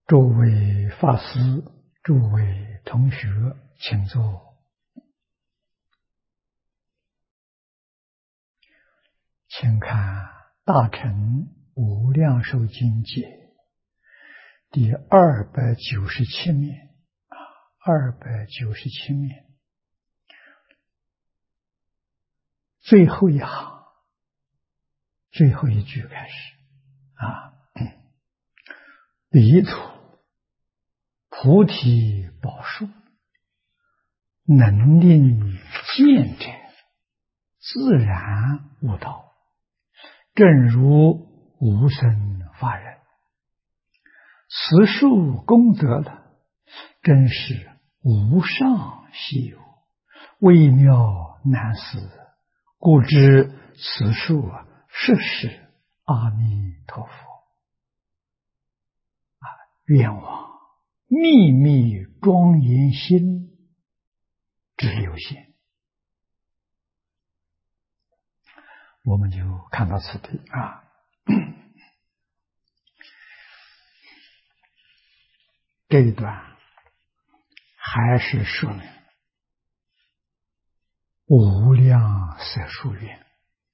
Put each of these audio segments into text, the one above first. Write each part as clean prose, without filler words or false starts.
诸位法师，诸位同学，请坐。请看《大乘无量寿经解》第297面，297面最后一行，最后一句开始彼土菩提宝树，能令见者自然悟道，正如无生法忍。此树功德了，真是无上稀有，微妙难思，故知此树实是阿弥陀佛。愿往秘密庄严心之流现。我们就看到此地这一段还是说明无量色数愿。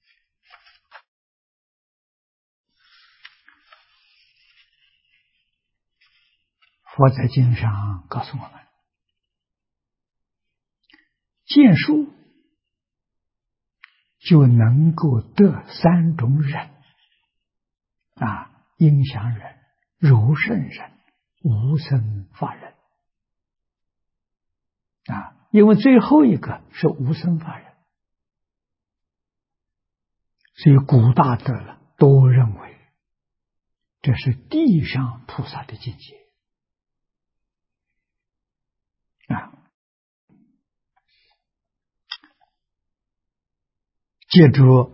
佛在经上告诉我们，见树就能够得三种忍应想忍、柔胜忍、无生法忍因为最后一个是无生法忍，所以古大德了都认为这是地上菩萨的境界借着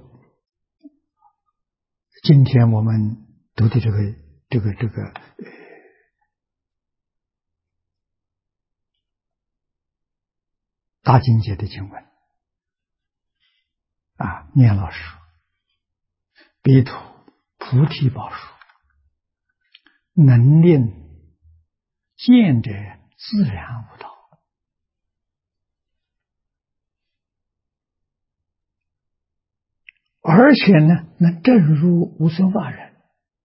今天我们读的这个大经解的经文念老师彼土菩提宝树，能令见者自然悟道。而且呢，能证入无生法忍。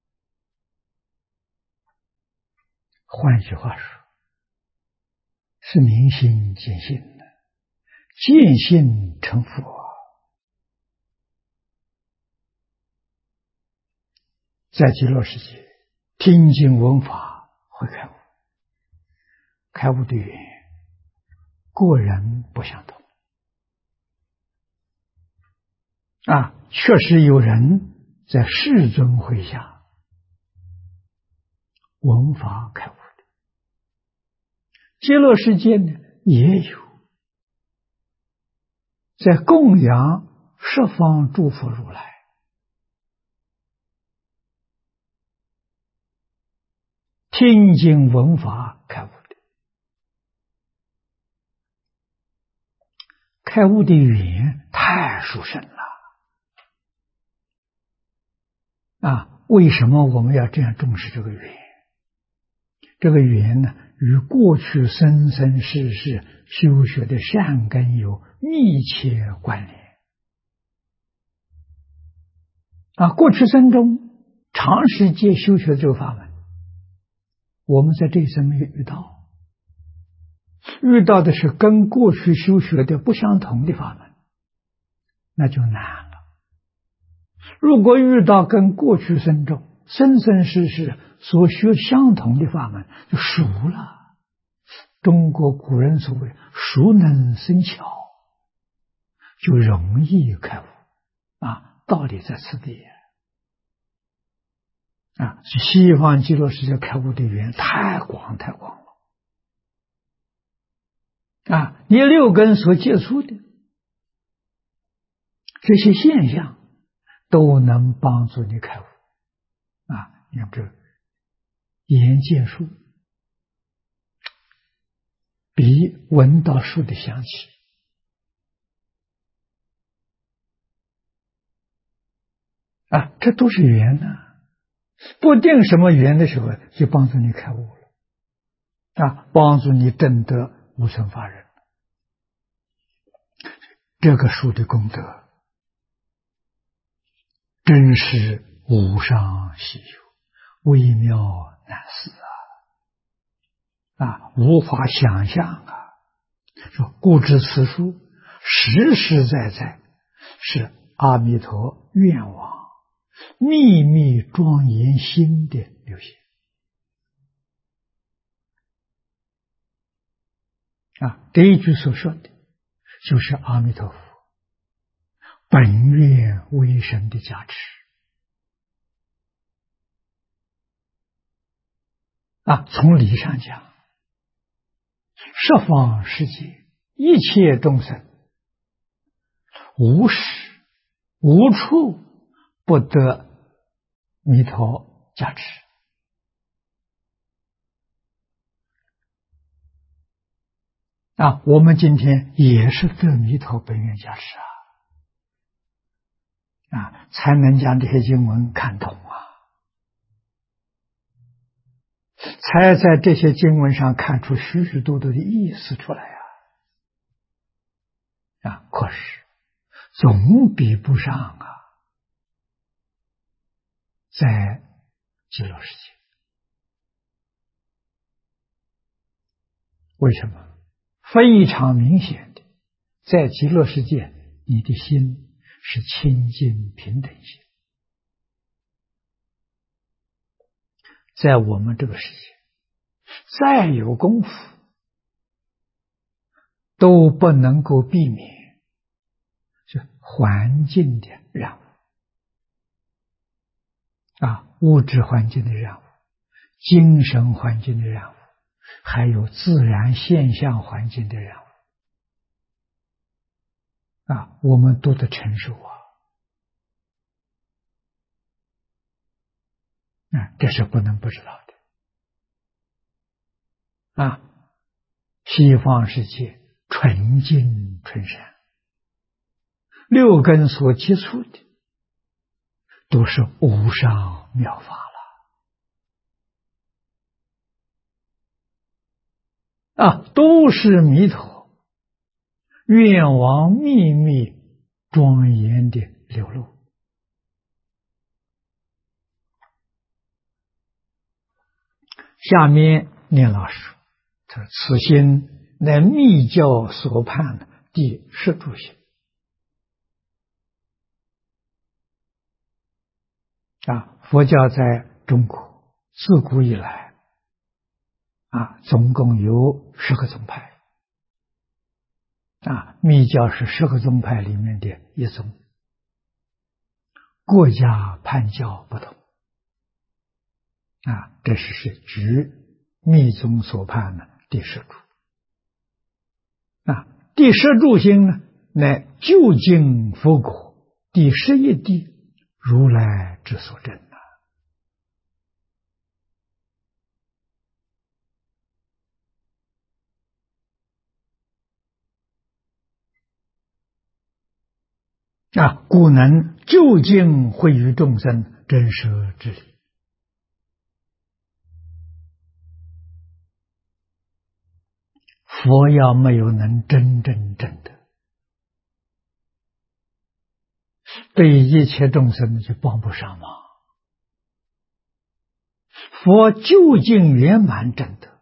换句话说，是明心见性的，见性成佛。在极乐世界，听经闻法会开悟，开悟的原因个人不相同确实有人在世尊会下闻法开悟的，极乐世界呢也有在供养十方诸佛如来听经闻法开悟的。开悟的语言太殊胜了为什么我们要这样重视这个语言？这个语言呢，与过去生生世世修学的善根有密切关联过去生中长时间修学这个法门，我们在这一生没有遇到的是跟过去修学的不相同的法门，那就难了。如果遇到跟过去生中生生世世所学相同的法门，就熟了。中国古人所谓熟能生巧，就容易开悟道理在此地西方极乐世界开悟的缘太广了你六根所接触的这些现象都能帮助你开悟你看这眼见树比闻到树的香气这都是缘不定什么缘的时候就帮助你开悟了帮助你证得无生法忍。这个书的功德真是无上稀有，微妙难思无法想象说故知此书实实在在是阿弥陀愿望秘密庄严心的流现这一句所说的就是阿弥陀佛本愿威神的加持从理上讲，十方世界一切众生无时无处不得弥陀加持我们今天也是得弥陀本愿加持才能将这些经文看懂才在这些经文上看出许许多多的意思出来可是总比不上在极乐世界。为什么？非常明显的，在极乐世界，你的心是清净平等心。在我们这个世界，再有功夫，都不能够避免是环境的染污物质环境的染污，精神环境的染污，还有自然现象环境的染污我们都得承受这是不能不知道的西方世界纯净纯善，六根所接触的都是无上妙法了都是弥陀愿王秘密庄严的流露下面念老师他说此心乃密教所判的第十住心佛教在中国自古以来总共有10个宗派密教是10个宗派里面的一宗，各家判教不同这是指密宗所判的第十住第十住心呢乃究竟佛果第11地如来之所证故能究竟惠于众生真实之理佛要没有能真正证得，对一切众生就帮不上忙。佛究竟圆满证得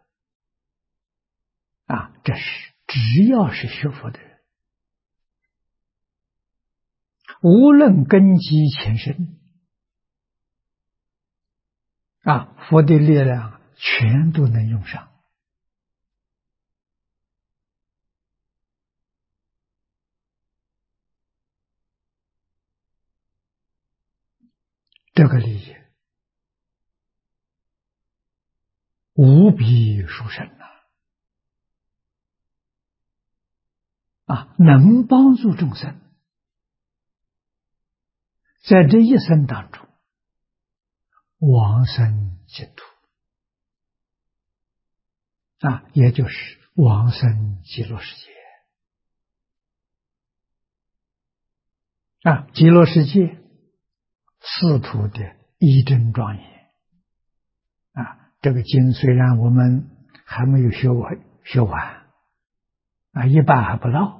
这是只要是学佛的人，无论根基浅深佛的力量全都能用上。这个理解无比殊胜能帮助众生在这一生当中往生净土也就是往生极乐世界极乐世界四土的一真庄严这个经虽然我们还没有学完啊，一半还不到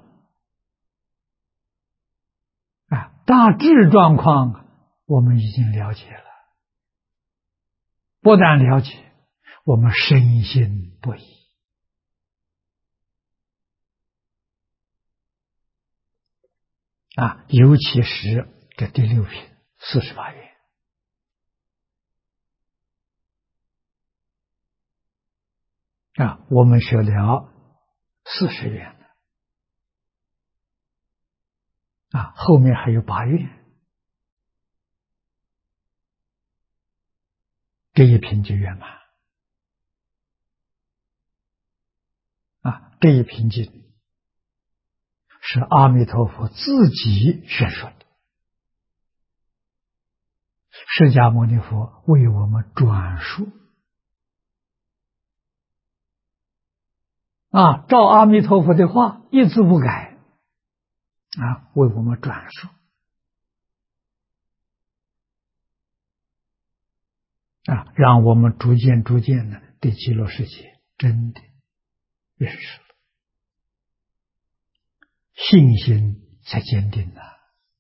啊。大致状况我们已经了解了，不但了解，我们深信不疑啊。尤其是这第六品48愿啊，我们学了40愿啊，后面还有8愿，这一品就圆满啊。这一品经是阿弥陀佛自己宣说的，释迦牟尼佛为我们转述啊，照阿弥陀佛的话一字不改啊，为我们转述啊，让我们逐渐的对极乐世界真的认识了，信心才坚定了，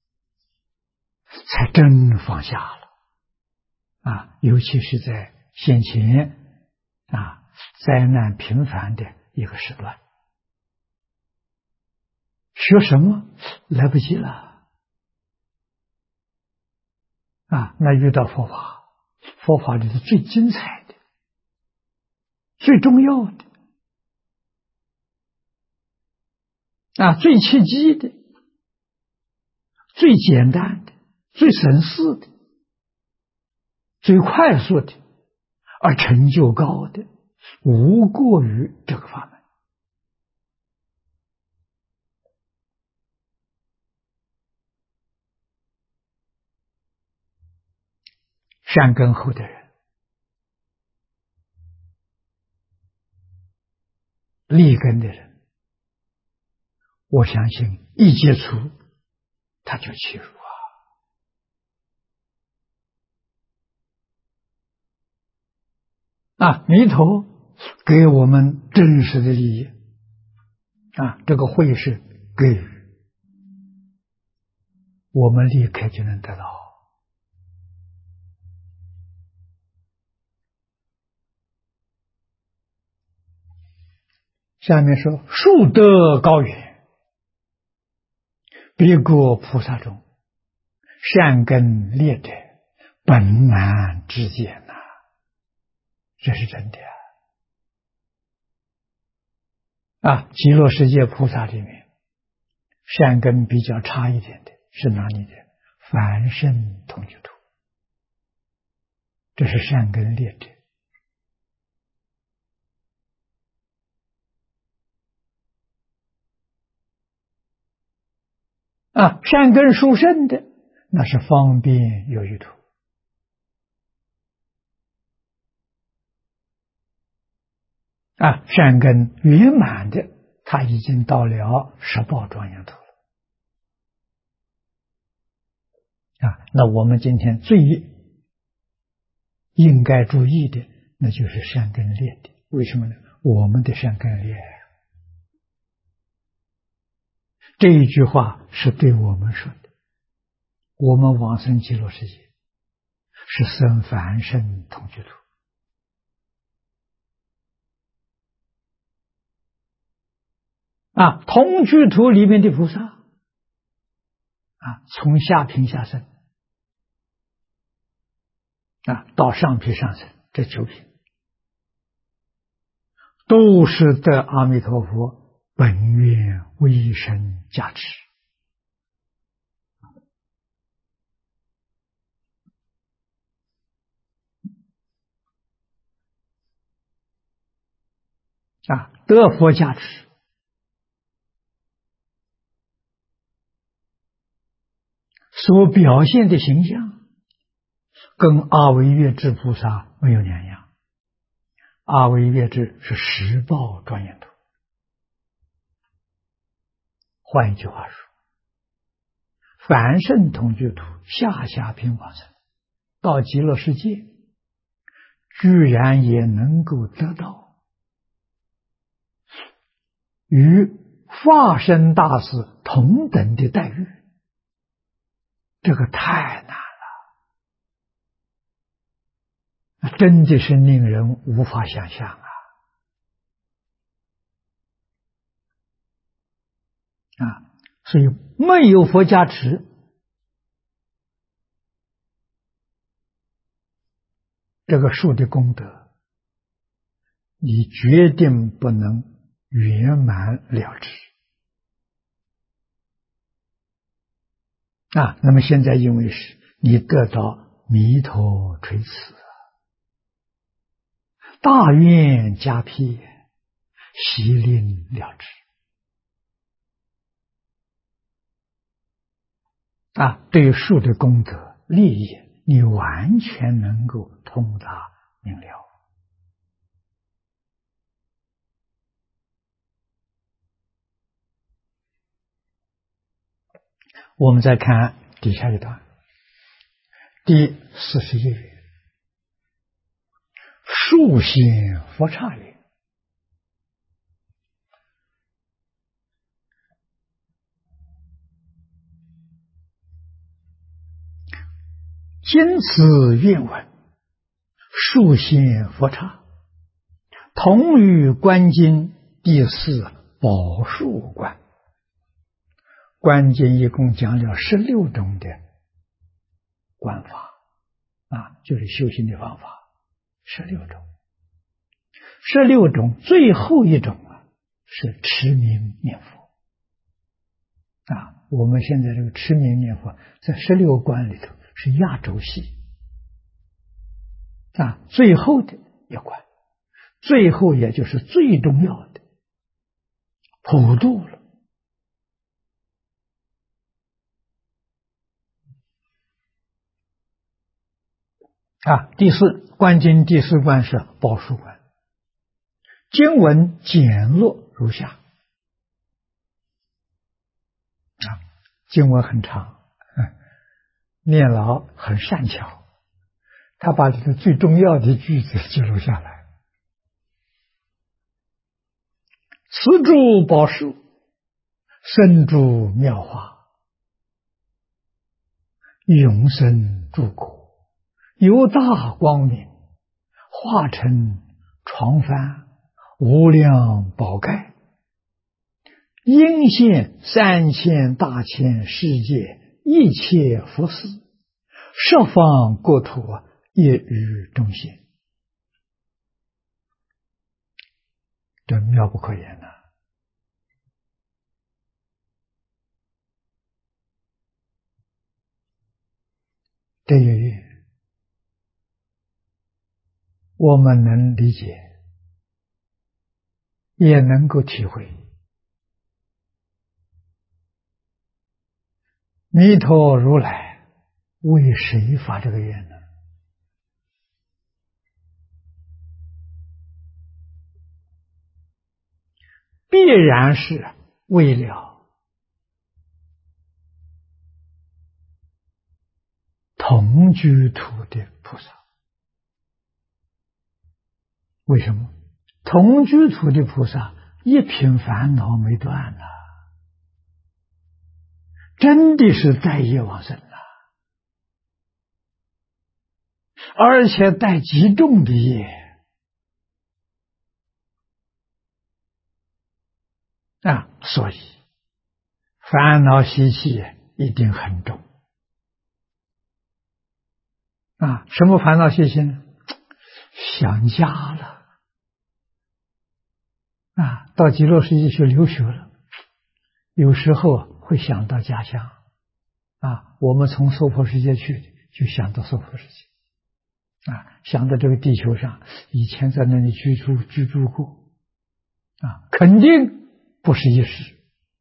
才真放下了啊！尤其是在先前啊灾难频繁的一个时段，学什么来不及了啊！那遇到佛法，佛法里是最精彩的、最重要的啊，最切机的、最简单的、最省事的、最快速的，而成就高的，无过于这个法门。善根厚的人，利根的人，我相信一接触他就切入啊！弥陀给我们真实的利益啊，这个慧是给予，我们立刻就能得到。下面说树德高远，别国菩萨中，善根劣者，本难知见呐，这是真的啊！极乐世界菩萨里面，善根比较差一点的是哪里的？凡圣同居土，这是善根劣者。啊，善根殊胜的，那是方便有余土。啊，善根圆满的，他已经到了十报庄严土了。啊，那我们今天最应该注意的，那就是善根劣的。为什么呢？我们的善根劣，这一句话是对我们说的。我们往生极乐世界是生凡圣同居土啊，同居土里面的菩萨啊，从下品下生啊到上品上生，这9品都是得阿弥陀佛本愿威神加持啊，得佛加持，所表现的形象跟阿惟越致菩萨没有两样。阿惟越致是十报庄严土，换一句话说，凡圣同居土下品往生到极乐世界，居然也能够得到与化身大士同等的待遇，这个太难了，真的是令人无法想象啊！所以没有佛加持，这个树的功德，你决定不能圆满了之。那么现在因为是你得到弥陀垂慈，大愿加披，悉令了之。对于树的功德利益，你完全能够通达明了。我们再看底下一段，第41页，树心佛刹云：今此愿文，树心佛刹，同于观经第4宝树观。观经一共讲了16种的观法，就是修行的方法，16种。16种最后一种是持名念佛。我们现在这个持名念佛在16观里头是压轴戏，最后的一关，最后也就是最重要的普度了。第4观经第4观是宝树观，经文简略如下。经文很长，念老很善巧，他把这个最重要的句子记录下来。此诸宝树，深诸妙法，永生诸国，由大光明，化成床幡，无量宝盖，应现3000大千世界一切佛寺，十方国土一语中现。这妙不可言呐！对于我们能理解，也能够体会。弥陀如来为谁发这个愿呢？必然是为了同居土的菩萨。为什么？同居土的菩萨一品烦恼没断了，真的是带业往生了，而且带极重的业所以烦恼习气一定很重什么烦恼习气呢？想家了到极乐世界去留学了，有时候会想到家乡我们从娑婆世界去就想到娑婆世界想到这个地球上以前在那里居住过肯定不是一时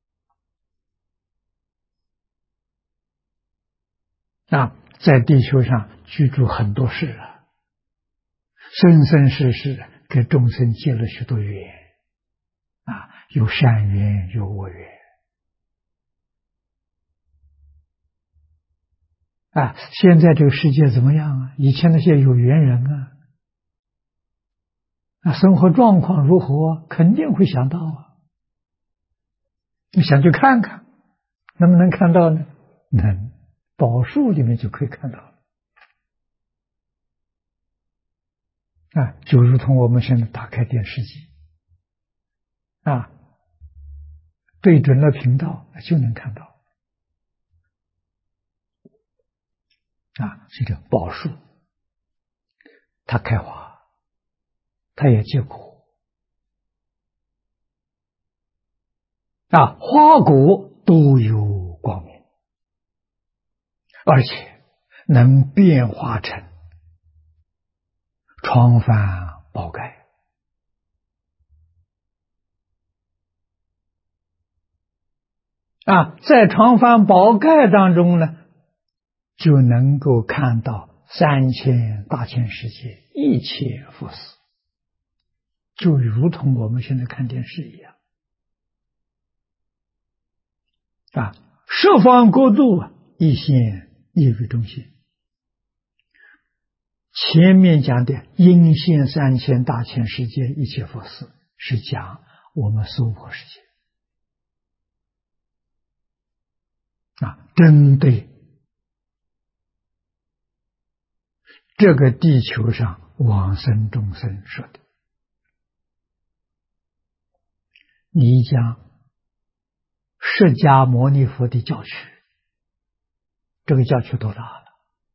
在地球上居住很多世生生世世给众生结了许多缘有善缘有恶缘现在这个世界怎么样以前那些有缘人生活状况如何肯定会想到你想去看看，能不能看到呢？能，宝树里面就可以看到了。就如同我们现在打开电视机，对准了频道就能看到。这个宝树，它开花，它也结果，花果都有光明，而且能变化成窗幡宝盖。在窗幡宝盖当中呢，就能够看到3000大千世界一切佛事，就如同我们现在看电视一样。十方国度一现一语中心。前面讲的应现3000大千世界一切佛事，是讲我们娑婆世界。针对这个地球上往生众生说的。你讲释迦牟尼佛的教区，这个教区多大了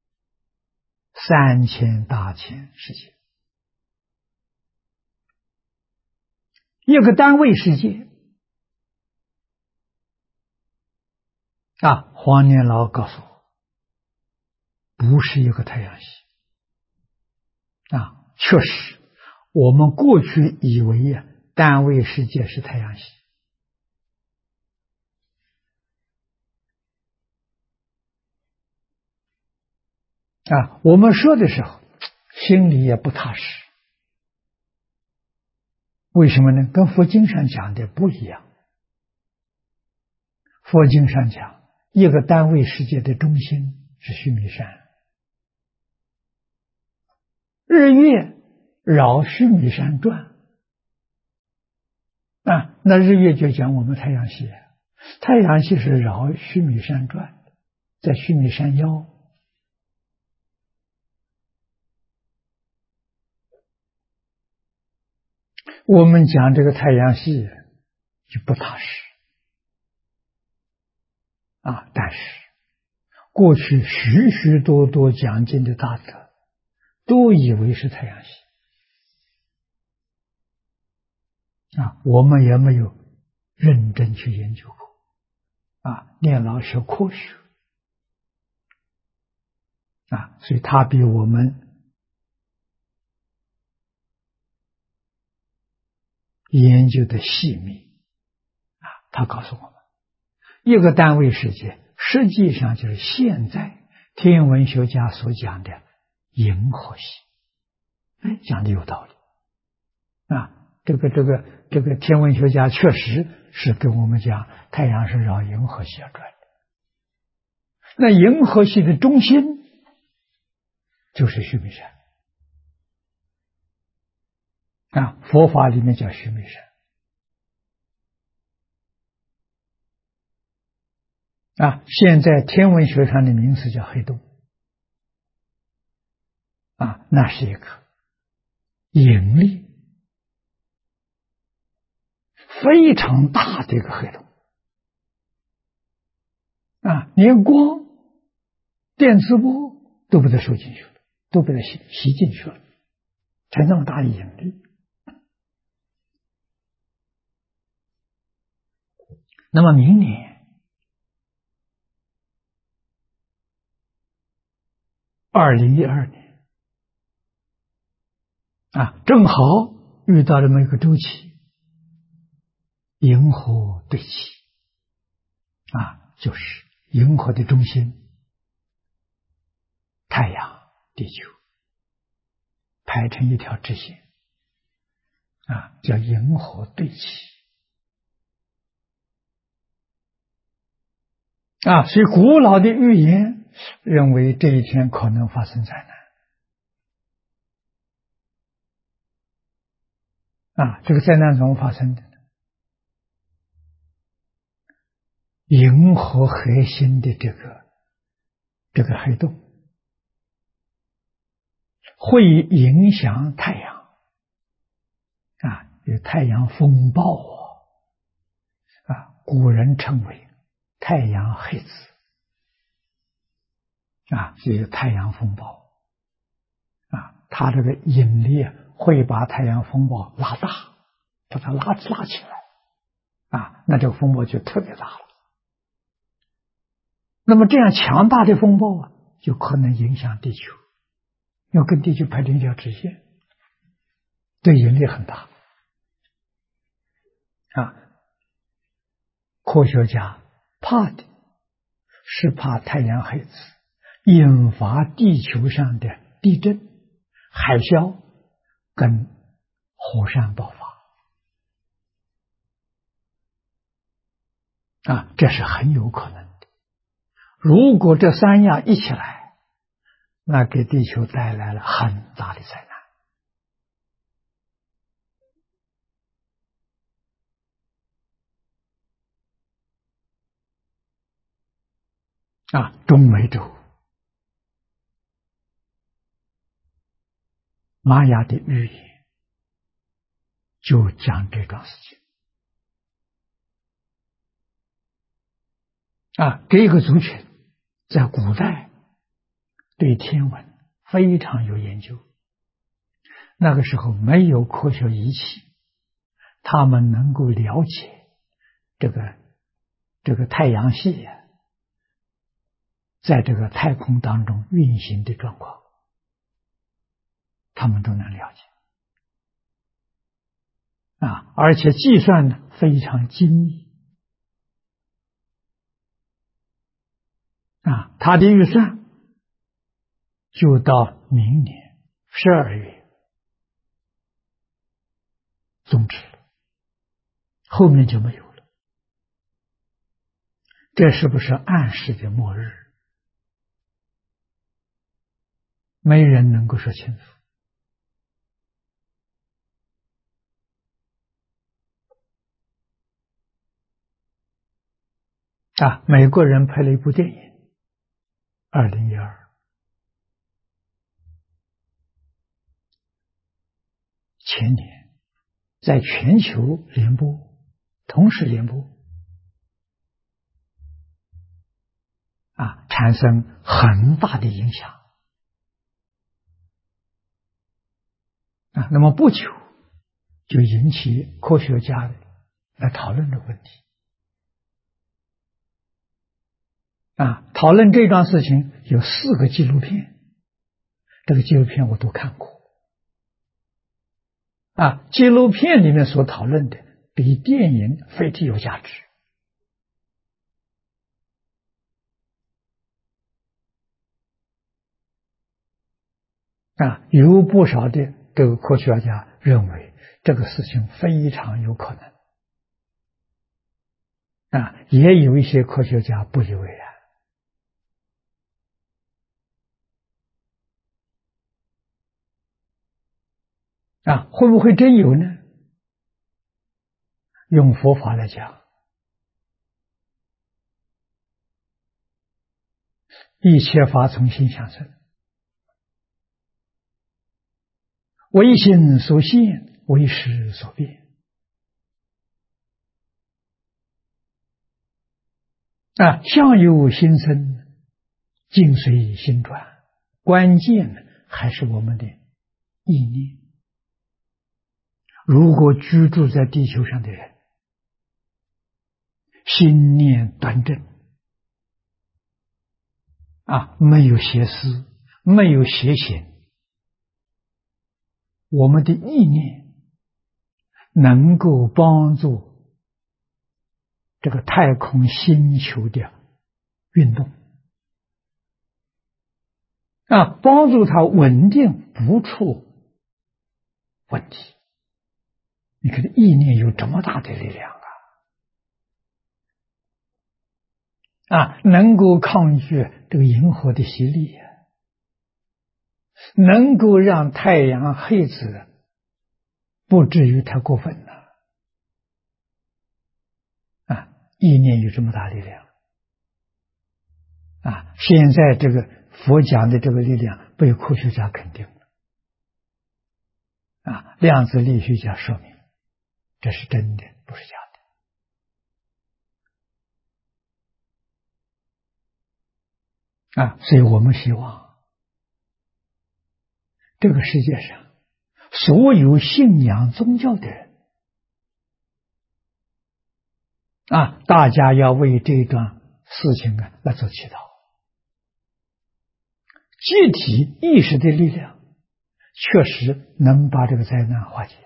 ？3000大千世界，一个单位世界。黄年老告诉我，不是一个太阳系。确实，我们过去以为单位世界是太阳系。我们说的时候，心里也不踏实。为什么呢？跟佛经上讲的不一样。佛经上讲，一个单位世界的中心是须弥山，日月绕须弥山转。那日月就讲我们太阳系，太阳系是绕须弥山转，在须弥山腰。我们讲这个太阳系就不踏实但是过去许许多多讲经的大德都以为是太阳系我们也没有认真去研究过念老学科学所以他比我们研究的细密他告诉我们，一个单位世界实际上就是现在天文学家所讲的银河系。讲的有道理这个天文学家确实是跟我们讲太阳是绕银河系而转的。那银河系的中心就是须弥山佛法里面叫须弥山现在天文学上的名词叫黑洞那是一个引力非常大的一个黑洞连光电磁波都被它收进去了，都被它吸进去了，才那么大的引力。那么明年2012年正好遇到这么一个周期，银河对齐就是银河的中心太阳地球排成一条直线叫银河对齐所以古老的预言认为这一天可能发生灾难这个灾难怎么发生的呢？ 银河核心的这个黑洞，会影响太阳有太阳风暴古人称为太阳黑子是太阳风暴它这个引力会把太阳风暴拉大，把它拉起来那这个风暴就特别大了。那么这样强大的风暴就可能影响地球，要跟地球拍成一条直线，对引力很大科学家怕的是怕太阳黑子引发地球上的地震、海啸跟火山爆发这是很有可能的。如果这三样一起来，那给地球带来了很大的灾难中美洲玛雅的预言就讲这桩事情这个族群在古代对天文非常有研究，那个时候没有科学仪器，他们能够了解这个太阳系在这个太空当中运行的状况，他们都能了解而且计算呢非常精密他的预算就到明年12月终止了，后面就没有了。这是不是暗示着末日？没人能够说清楚美国人拍了一部电影2012前年在全球联播，同时联播产生很大的影响那么不久就引起科学家来讨论这个问题讨论这桩事情有4个纪录片，这个纪录片我都看过纪录片里面所讨论的比电影非常有价值有不少的这个科学家认为这个事情非常有可能也有一些科学家不以为然会不会真有呢？用佛法来讲，一切法从心想生，唯心所现，唯识所变相由心生，境随心转，关键还是我们的意念。如果居住在地球上的人心念端正没有邪思，没有邪行，我们的意念能够帮助这个太空星球的运动帮助它稳定不出问题。你看意念有这么大的力量能够抗拒这个银河的洗礼能够让太阳黑子不至于太过分意念有这么大力量现在这个佛讲的这个力量被科学家肯定了，量子力学家说明这是真的，不是假的。所以我们希望这个世界上所有信仰宗教的人大家要为这段事情来做祈祷。集体意识的力量确实能把这个灾难化解，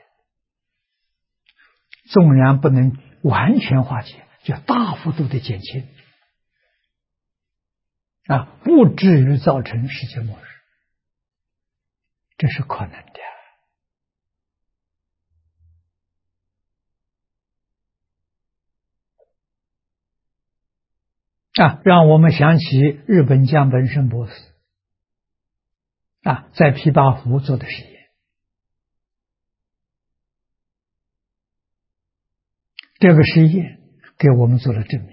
纵然不能完全化解，就大幅度的减轻不至于造成世界末日，这是可能的。让我们想起日本江本胜博士在琵琶湖做的实验，这个实验给我们做了证明，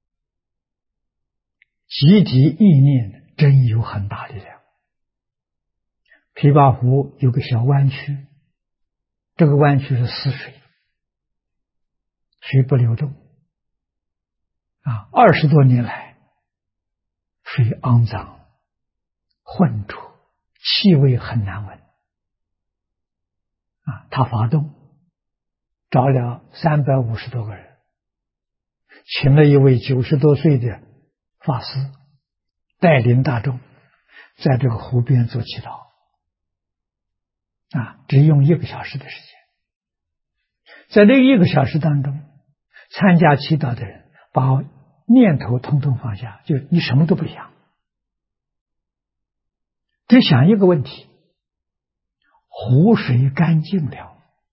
集体意念真有很大力量。琵琶湖有个小湾区，这个湾区是死水，水不流动20多年来水肮脏浑浊，气味很难闻他发动找了350多个人，请了一位90多岁的法师带领大众在这个湖边做祈祷只用1个小时的时间。在这1个小时当中，参加祈祷的人把念头统统放下，就你什么都不想，只想一个问题：湖水干净了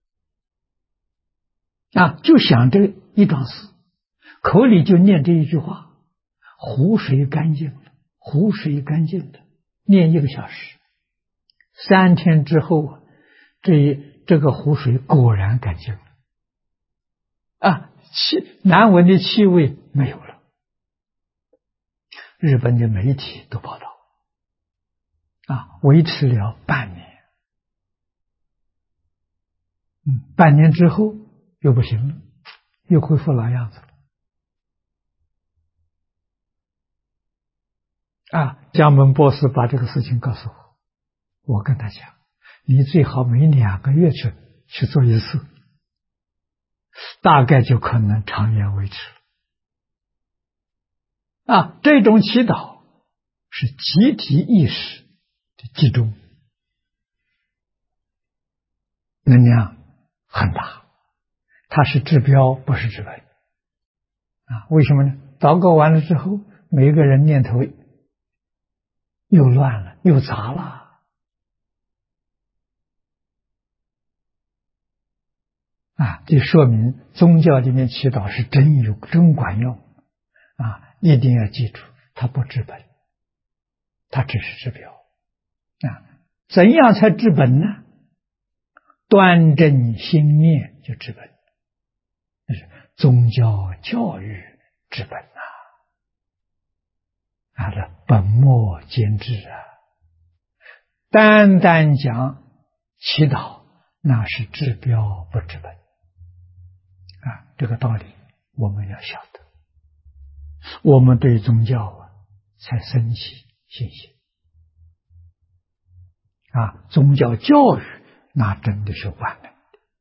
就想这一桩事，口里就念这一句话：湖水干净了，湖水干净了，念1个小时。3天之后这个湖水果然干净了难闻的气味没有了。日本的媒体都报道维持了半年，半年之后又不行了，又恢复老样子了江本博士把这个事情告诉我跟他讲，你最好每2个月去做一次，大概就可能长远维持这种祈祷是集体意识的集中，能量很大，它是治标不是治本为什么呢？祷告完了之后，每一个人念头又乱了，又杂了这说明宗教里面祈祷是真管用一定要记住，它不治本，它只是治标怎样才治本呢？端正心念就治本，这是宗教教育治本这本末兼治单单讲祈祷，那是治标不治本这个道理我们要晓得，我们对宗教才生起信心宗教教育那真的是万能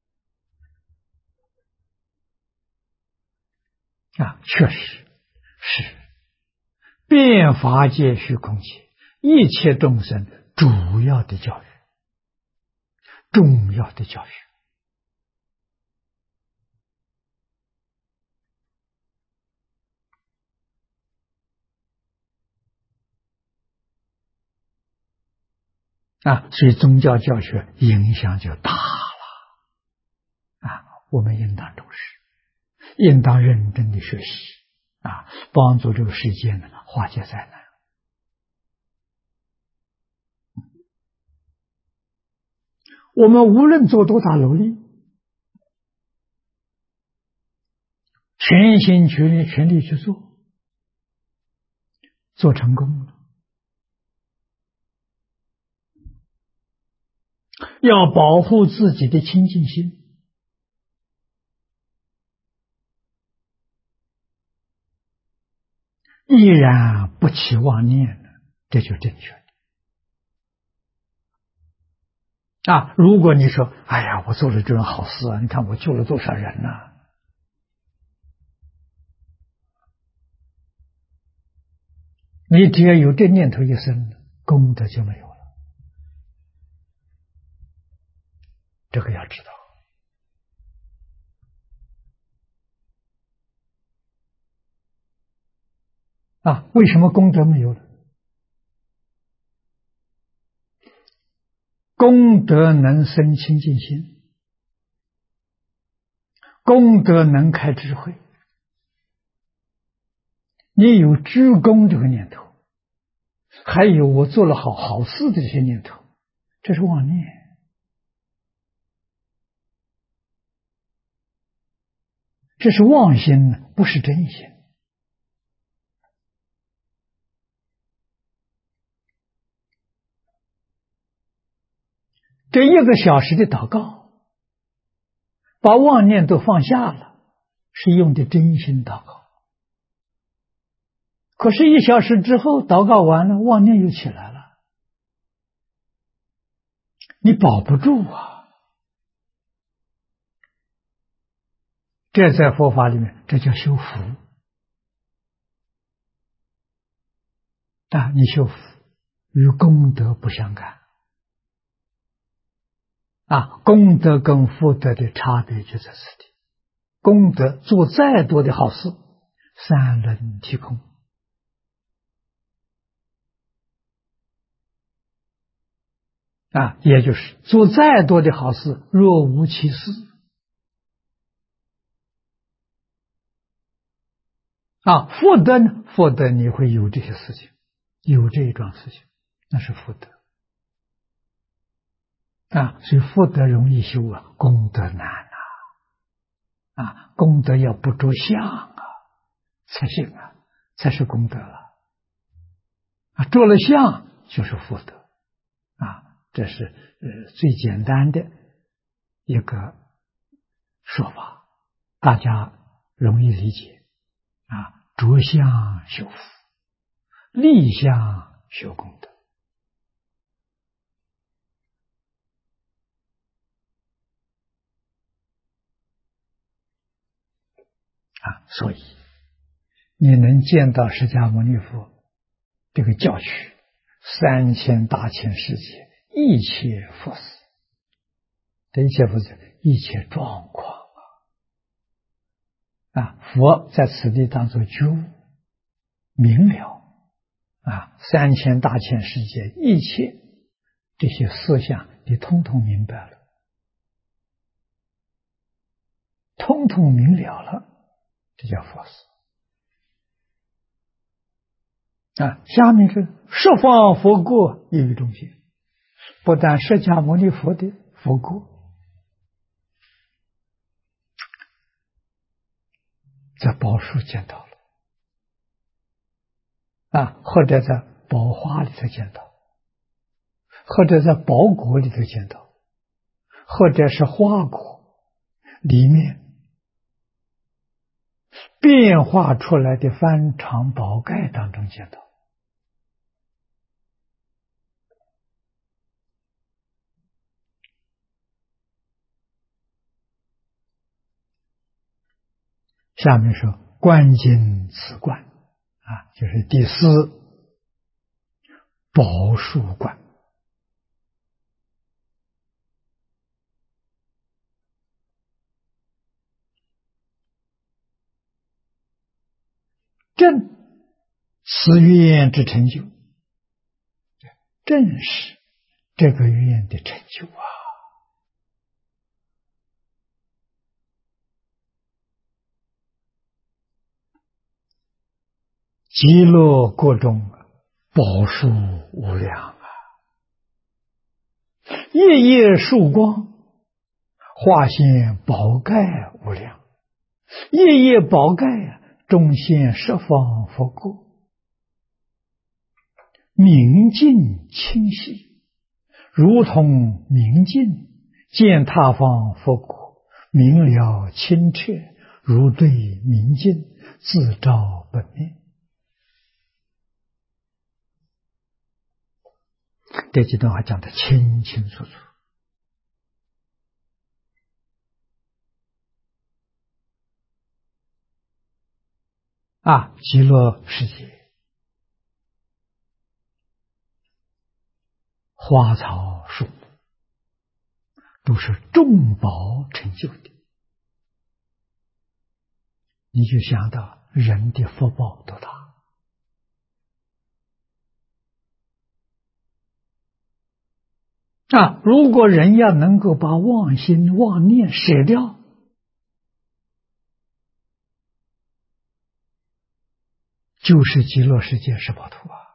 的确实是遍法界虚空界一切众生主要的教育，重要的教育所以宗教教学影响就大了我们应当重视，应当认真的学习帮助这个世界化解灾难。我们无论做多大努力，全心全力去做， 做成功了。要保护自己的清净心，依然不起妄念，这就正确的。如果你说，哎呀，我做了这种好事啊，你看我救了多少人呢？你只要有这念头一生，功德就没有了。这个要知道。为什么功德没有了？功德能生清净心，功德能开智慧。你有知功这个念头，还有我做了好事的这些念头，这是妄念。这是妄心，不是真心。这1个小时的祷告，把妄念都放下了，是用的真心祷告。可是1小时之后，祷告完了，妄念又起来了，你保不住啊！这在佛法里面，这叫修福你修福与功德不相干功德跟福德的差别就在此地。功德做再多的好事，三轮体空也就是做再多的好事，若无其事福德呢？福德你会有这些事情，有这一桩事情，那是福德所以福德容易修功德难功德要不着相才行才是功德着了相就是福德这是最简单的一个说法，大家容易理解着相修福，立相修功德所以你能见到释迦牟尼佛这个教诩，3000大千世界一切佛事，这一切佛事一切状况佛在此地当作觉悟明了3000大千世界一切这些思想你通通明白了，通通明了了，这叫佛事下面是十方佛国一语中心，不但释迦牟尼佛的佛国，在宝树见到了或者在宝花里头见到，或者在宝果里头见到，或者是花果里面变化出来的翻常宝盖当中见到。下面说观经此观就是第4宝树观。正此愿之成就，正是这个愿的成就极乐国中宝树无量夜夜曙光，化现宝盖无量，夜夜宝盖终现十方佛国。 明净清晰，如同明镜，见他方佛国，明了清澈，如对明镜，自照本面。这几段话讲得清清楚楚。极乐世界花草树木都是众宝成就的，你就想到人的福报多大。如果人要能够把妄心妄念舍掉，就是极乐世界十宝图啊。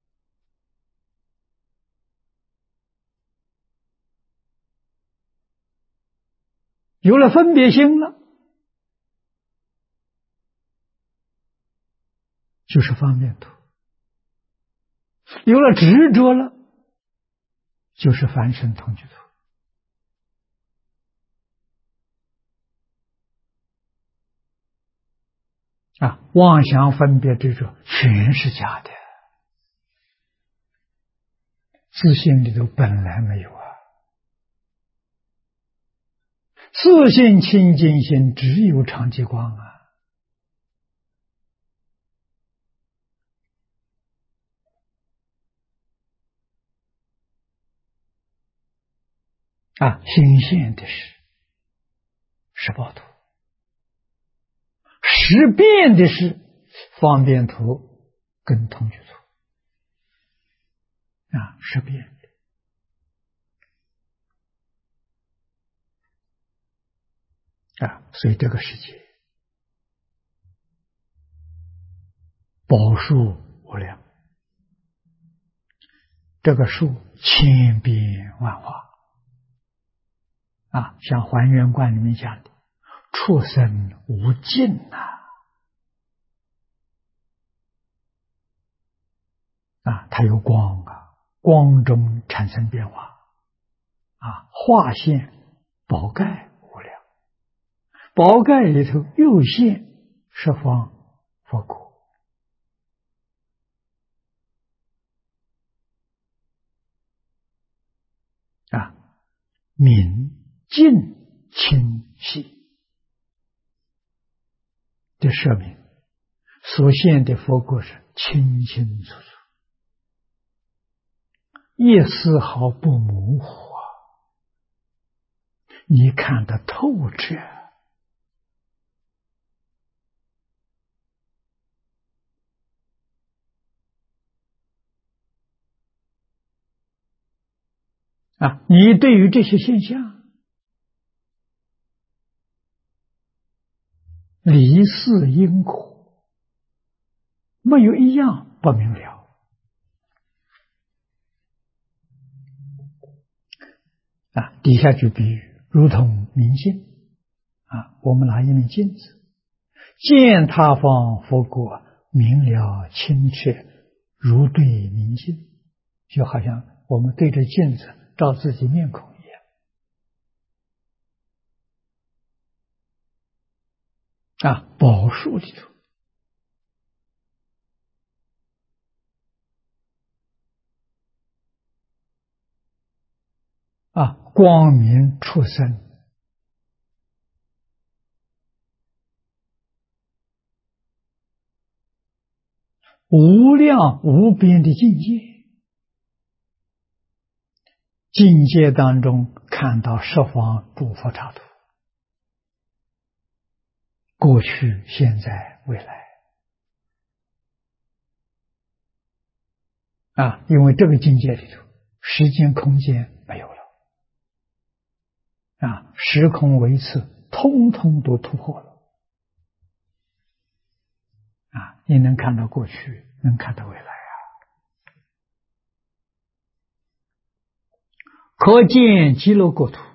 有了分别心了，就是方便图；有了执着了，就是凡圣同居图。妄想分别执着全是假的，自性里头本来没有啊。自性清净心只有常寂光显现的是十宝图，识变的是方便图跟同居图识变的。所以这个世界宝树无量，这个树千变万化像还原观里面讲的畜生无尽它有光光中产生变化化现宝盖无量，宝盖里头又现十方佛国明净清晰的说明，所现的佛国是清清楚楚，一丝毫不模糊你看得透彻你对于这些现象离事因果没有一样不明了底下就比喻如同明镜我们拿一面镜子，见他方佛国，明了清澈，如对明镜，就好像我们对着镜子照自己面孔一样宝树里头光明出生，无量无边的境界，境界当中看到十方诸佛刹土，过去现在未来因为这个境界里头时间空间没有了时空维次通通都突破了你能看到过去，能看到未来可见极乐国土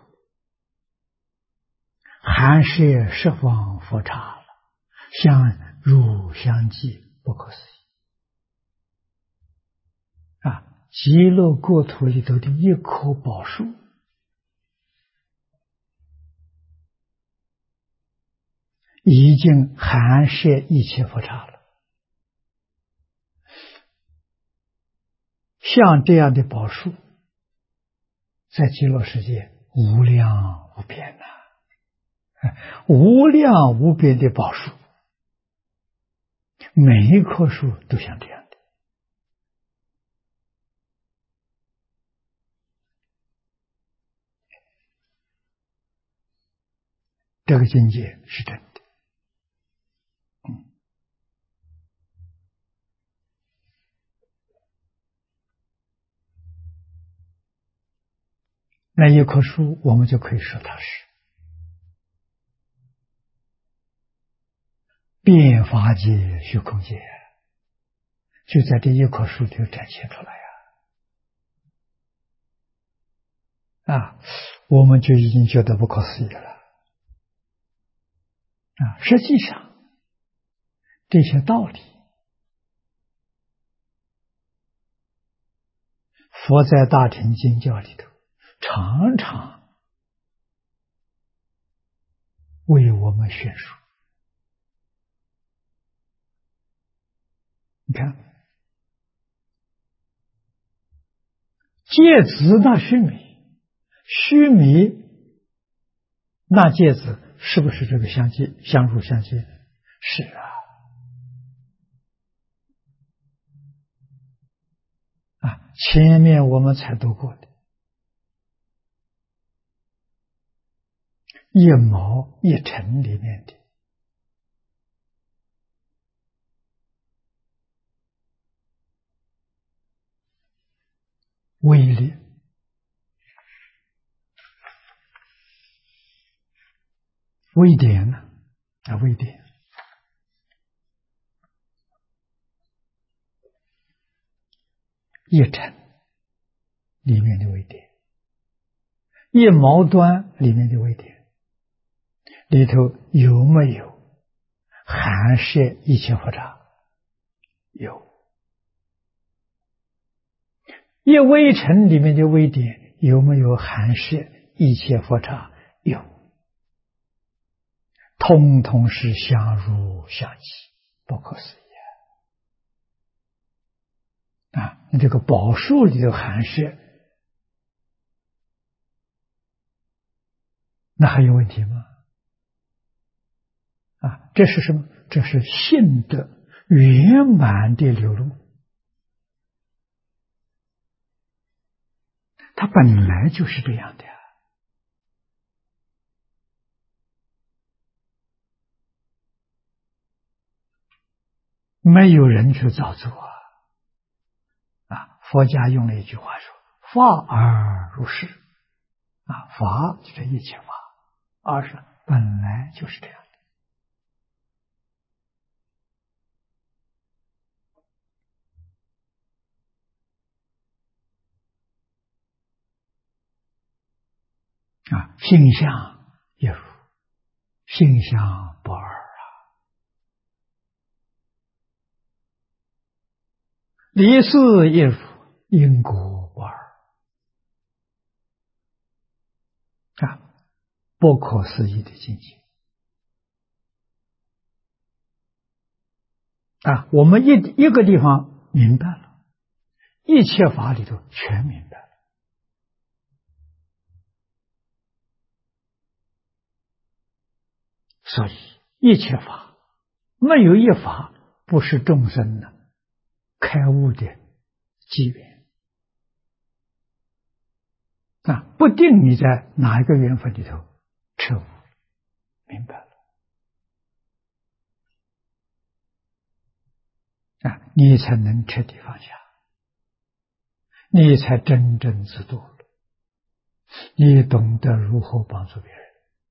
含摄十方佛刹了，相如相继，不可思议极乐国土里头的一棵宝树，已经含摄一切佛刹了。像这样的宝树，在极乐世界无量无边呐，无量无边的宝树，每一棵树都像这样的。这个境界是真的。那一棵树，我们就可以说它是变法界、虚空界，就在这一棵树里展现出来我们就已经觉得不可思议了实际上，这些道理，佛在大乘经教里头常常为我们宣说。你看，芥子那须弥，须弥那芥子，是不是这个相入相接？是前面我们才读过的，一毛一尘里面的威力，微点呢？微点，一尘里面的微点，一毛端里面的微点，里头有没有含摄一切佛刹？有。一微尘里面的微点有没有含摄一切佛刹？有。通通是相入相即，不可思议你这个宝树里头含摄，那还有问题吗？这是什么？这是性德圆满的流露，它本来就是这样的没有人去造作佛家用了一句话说：“法而如是。”法就是一切法，而是本来就是这样的性相也如，性相不二离事也如，因果不二不可思议的境界我们一个地方明白了，一切法里头全明白了。所以一切法没有一法不是众生的开悟的机缘不定你在哪一个缘分里头彻悟明白了你才能彻底放下，你才真正自度了，你懂得如何帮助别人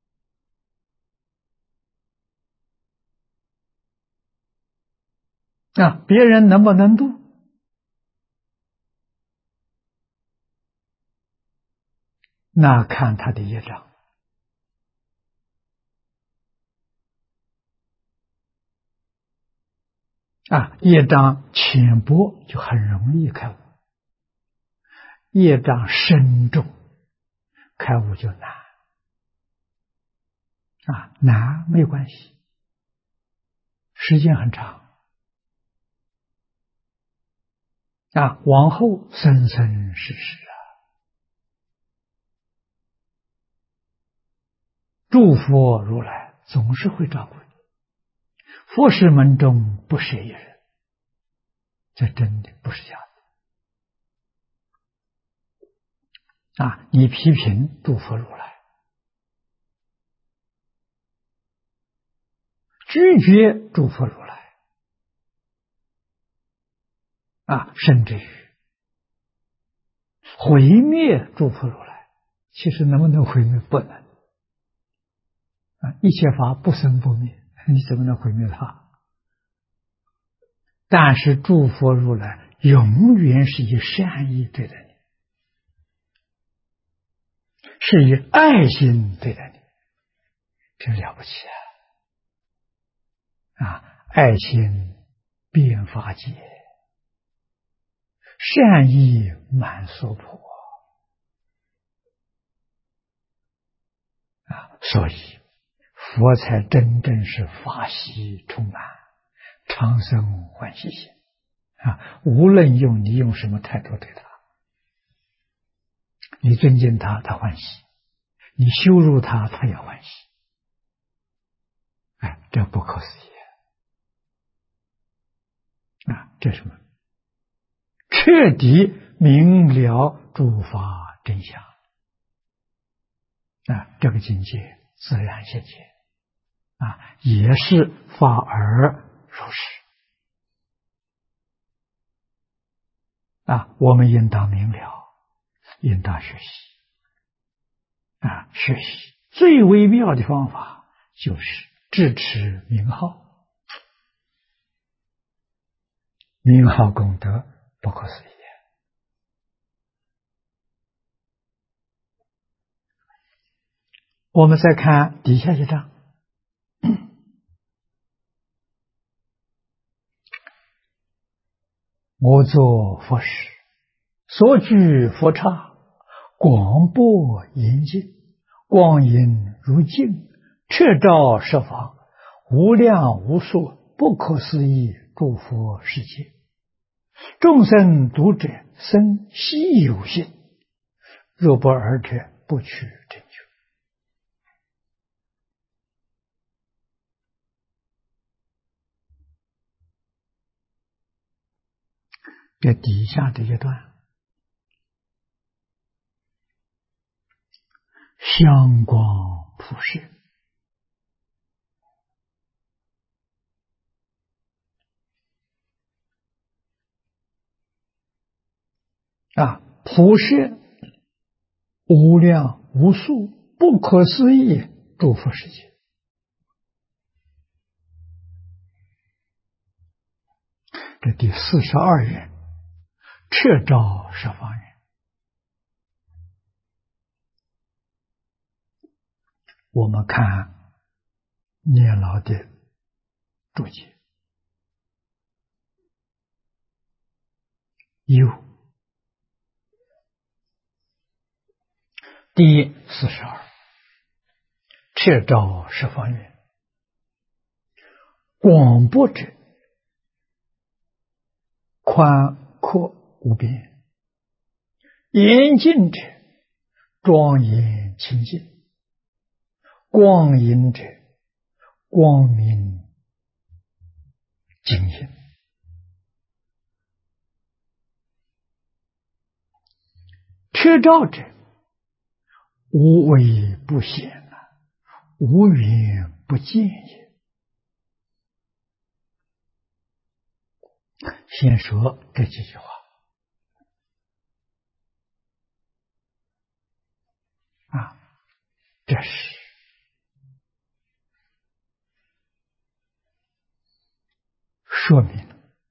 别人能不能度？那看他的业障业障浅薄就很容易开悟业障深重，开悟就难。难没有关系，时间很长。往后生生世世诸佛如来总是会照顾你，佛事门中不舍一人，这真的不是假的。你批评诸佛如来，拒绝诸佛如来，甚至于毁灭诸佛如来，其实能不能毁灭？不能。一切法不生不灭，你怎么能毁灭它？但是诸佛如来永远是以善意对待你，是以爱心对待你，这了不起爱心遍法界，善意满娑婆所以佛才真正是法喜充满，常生欢喜心无论你用什么态度对他，你尊敬他，他欢喜；你羞辱他，他也欢喜。这不可思议这是什么？彻底明了诸法真相这个境界自然现前也是法而如是我们应当明了，应当学习学习最微妙的方法就是智持名号，名号功德不可思议我们再看底下一章，我作佛事，所居佛刹，广博严净，光阴如镜，彻照十方，无量无数不可思议诸佛世界。众生读者生希有性，若不尔者，不取成就。这底下这一段，香光普世普世无量无数不可思议诸佛世界。这第42愿，彻照十方愿。我们看念老的注解，有第42，彻照十方愿。广博者，宽阔无边；严净者，庄严清净；光阴者，光明晶莹；彻照者，无微不显无远不见也。先说这几句话这是说明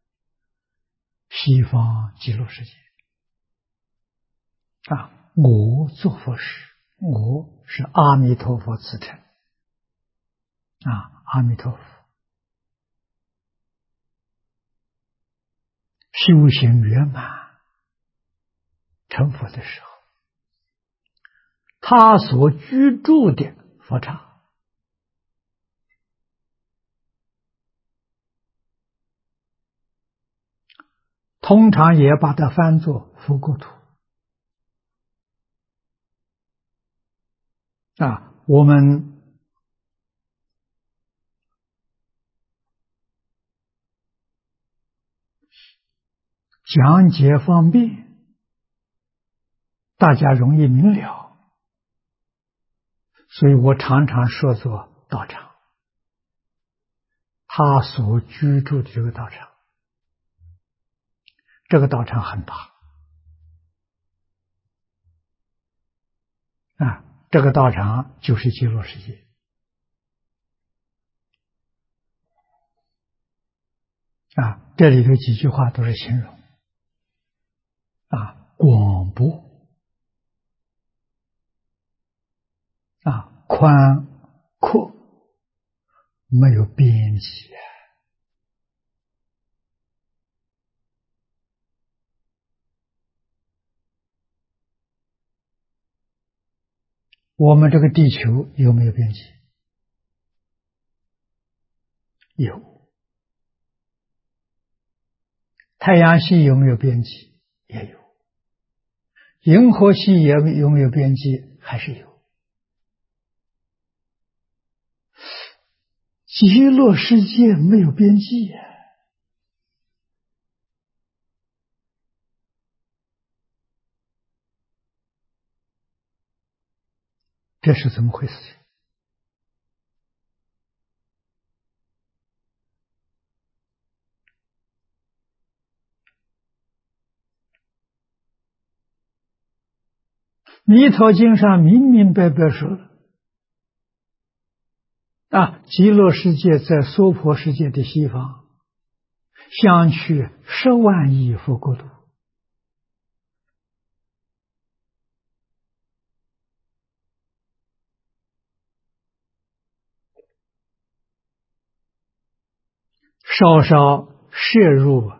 西方极乐世界我作佛事，我是阿弥陀佛自称阿弥陀佛修行圆满， 成佛的时候，他所居住的佛刹，通常也把它翻作佛国土。我们讲解方便，大家容易明了，所以我常常说作道场，他所居住的这个道场，这个道场很大这个道场就是极乐世界这里头几句话都是形容广博宽阔，没有边际我们这个地球有没有边际？有。太阳系有没有边际？也有。银河系有没有边际？还是有。极乐世界没有边际这是怎么回事？弥陀经上明明白白说了极乐世界在娑婆世界的西方，相去10万亿佛国土。稍稍涉入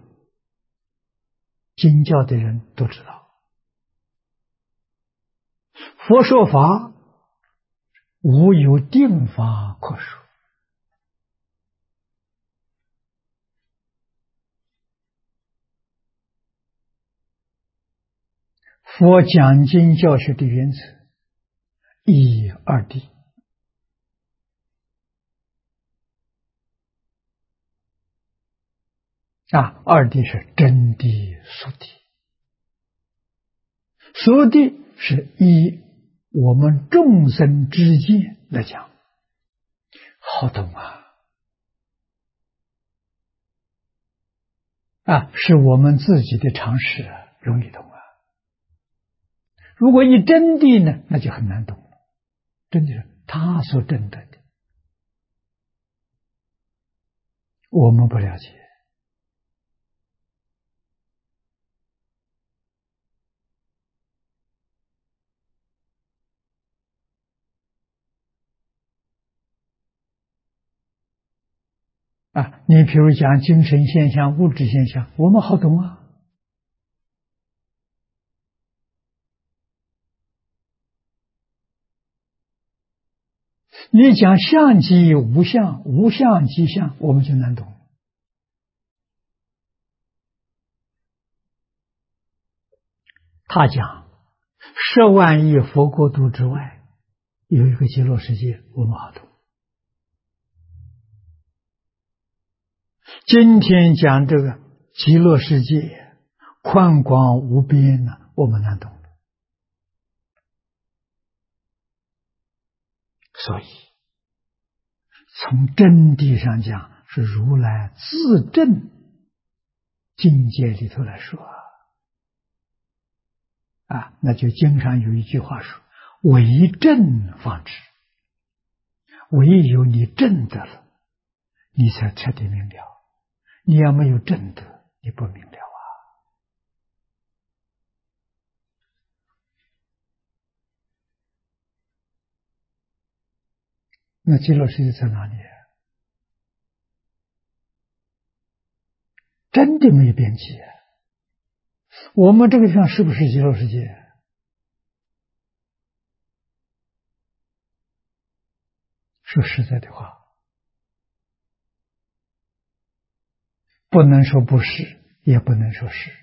经教的人都知道，佛说法无有定法可说。佛讲经教学的原则一二谛，二谛是真谛、俗谛。俗谛是以我们众生之见来讲，好懂是我们自己的常识容易懂如果一真谛呢，那就很难懂了。真的是他所证得的，我们不了解。你比如讲精神现象、物质现象，我们好懂你讲相即无相，无相即相，我们就难懂。他讲10万亿佛国土之外有一个极乐世界，我们好懂。今天讲这个极乐世界宽广无边我们难懂。所以从真谛上讲，是如来自证境界里头来说那就经常有一句话说，唯证方知，唯有你证得了，你才彻底明了。你要没有证得，你不明了那极乐世界在哪里真的没有边际我们这个地方是不是极乐世界？说实在的话，不能说不是，也不能说是。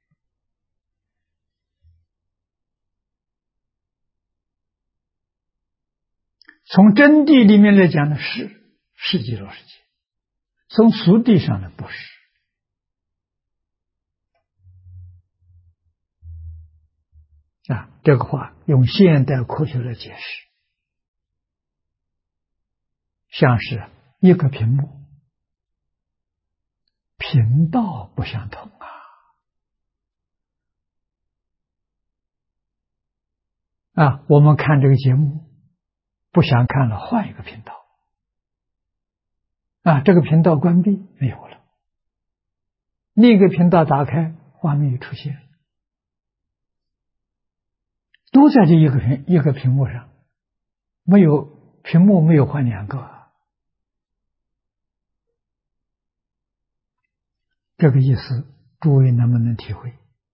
从真谛里面来讲呢，是极乐世界；从俗谛上呢，不是。这个话用现代科学来解释，像是一个屏幕，频道不相同我们看这个节目，不想看了，换一个频道这个频道关闭没有了，另一个频道打开，画面又出现了，都在这一个屏幕上，没有屏幕没有换两个这个意思，诸位能不能体会？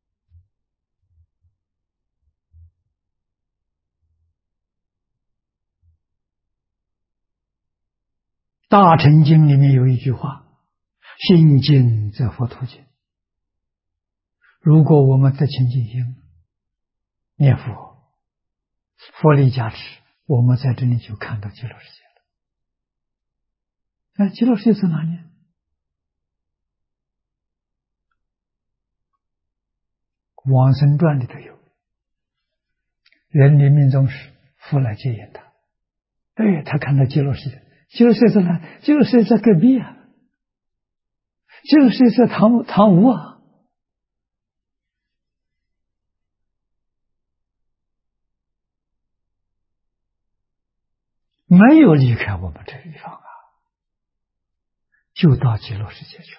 大乘经里面有一句话：心静则佛土静。如果我们得清净心，念佛，佛力加持，我们在这里就看到极乐世界了。极乐世界在哪里？往生传里头有，人临命终时，佛来接引他。他看到极乐世界，极乐世界在哪？极乐世界在隔壁极乐世界在堂屋没有离开我们这个地方就到极乐世界去了。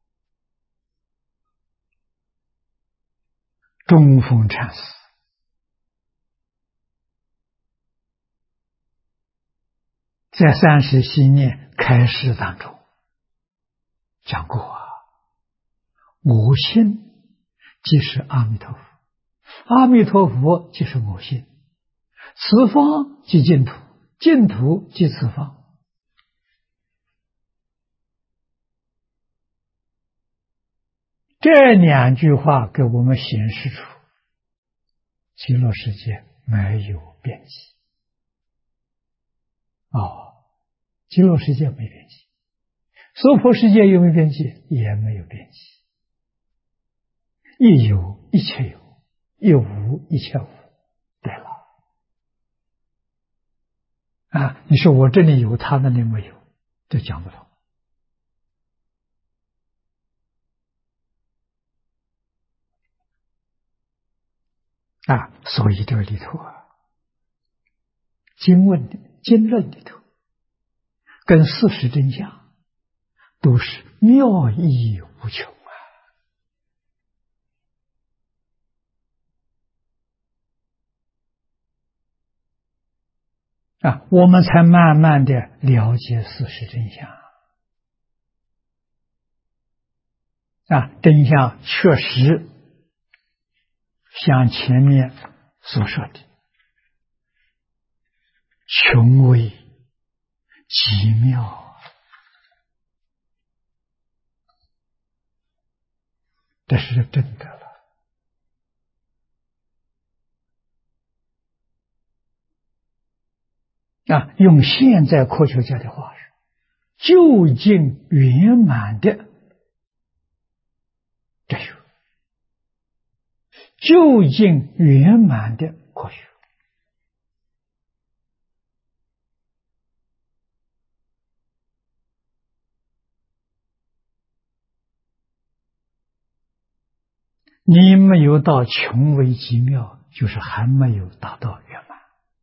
中峰禅师在三十系念开示当中讲过我心即是阿弥陀佛，阿弥陀佛即是我心，此方即净土，净土即此方。这两句话给我们显示出极乐世界没有边际极乐世界没边际，娑婆世界有没有边际？也没有边际。一有一切有，一无一切无。对了你说我这里有，他那里没有，这讲不通所以这个里头经论里头跟事实真相都是妙义无穷我们才慢慢的了解事实真相真相确实像前面所说的穷微极妙这是真的了用现在科学家的话是究竟圆满的哲学，究竟圆满的科学你没有到穷微极妙，就是还没有达到圆满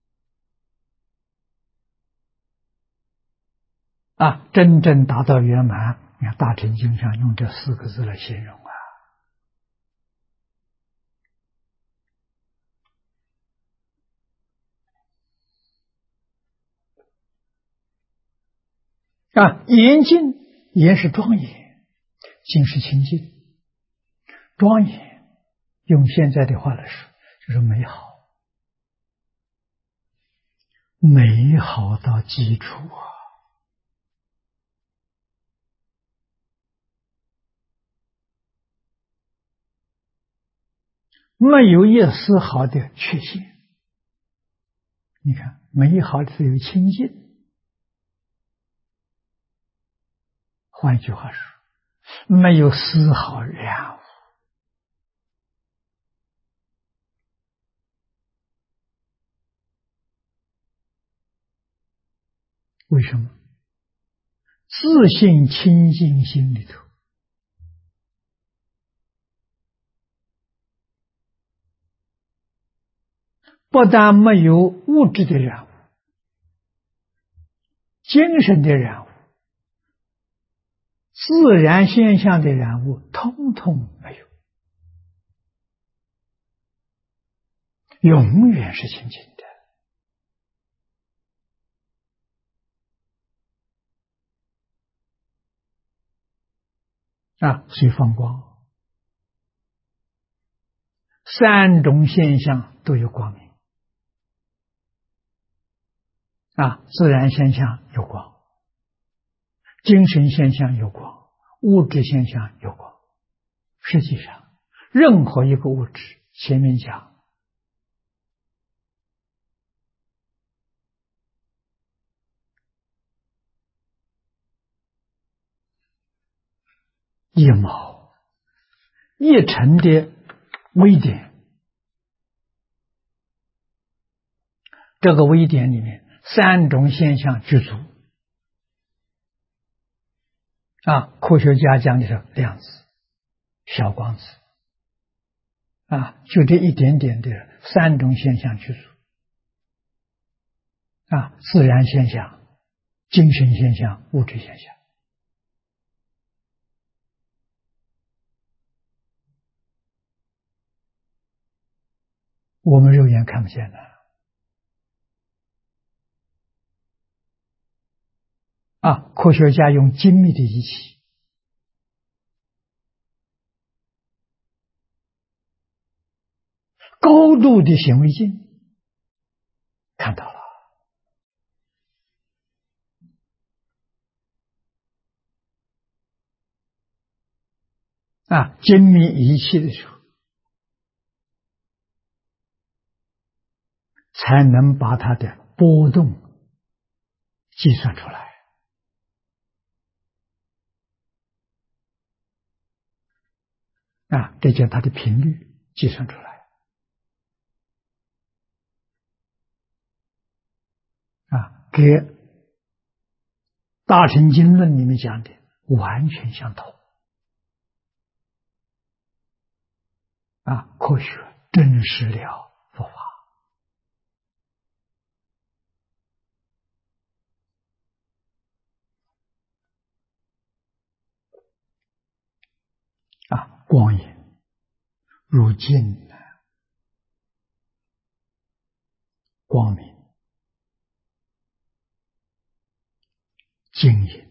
真正达到圆满，你看大乘经上用这4个字来形容严净，严是庄严，净是清净，庄严用现在的话来说，就是美好，美好到基础啊！没有一丝毫的缺陷。你看，美好的是有清净。换一句话说，没有丝毫染污。为什么？自信清净心里头，不但没有物质的染污，精神的染污，自然现象的染污，通通没有，永远是清净的。所以放光，三种现象都有光明。自然现象有光，精神现象有光，物质现象有光。实际上，任何一个物质，前面讲，一毛一尘的微点，这个微点里面三种现象具足。科学家讲的是量子、小光子。就这一点点的三种现象具足。自然现象、精神现象、物质现象。我们肉眼看不见的。科学家用精密的仪器，高度的显微镜看到了。精密仪器的时候，才能把它的波动计算出来。这叫它的频率计算出来。跟《大乘经论》里面讲的完全相同。科学证实了佛法。光影如镜，光明晶莹，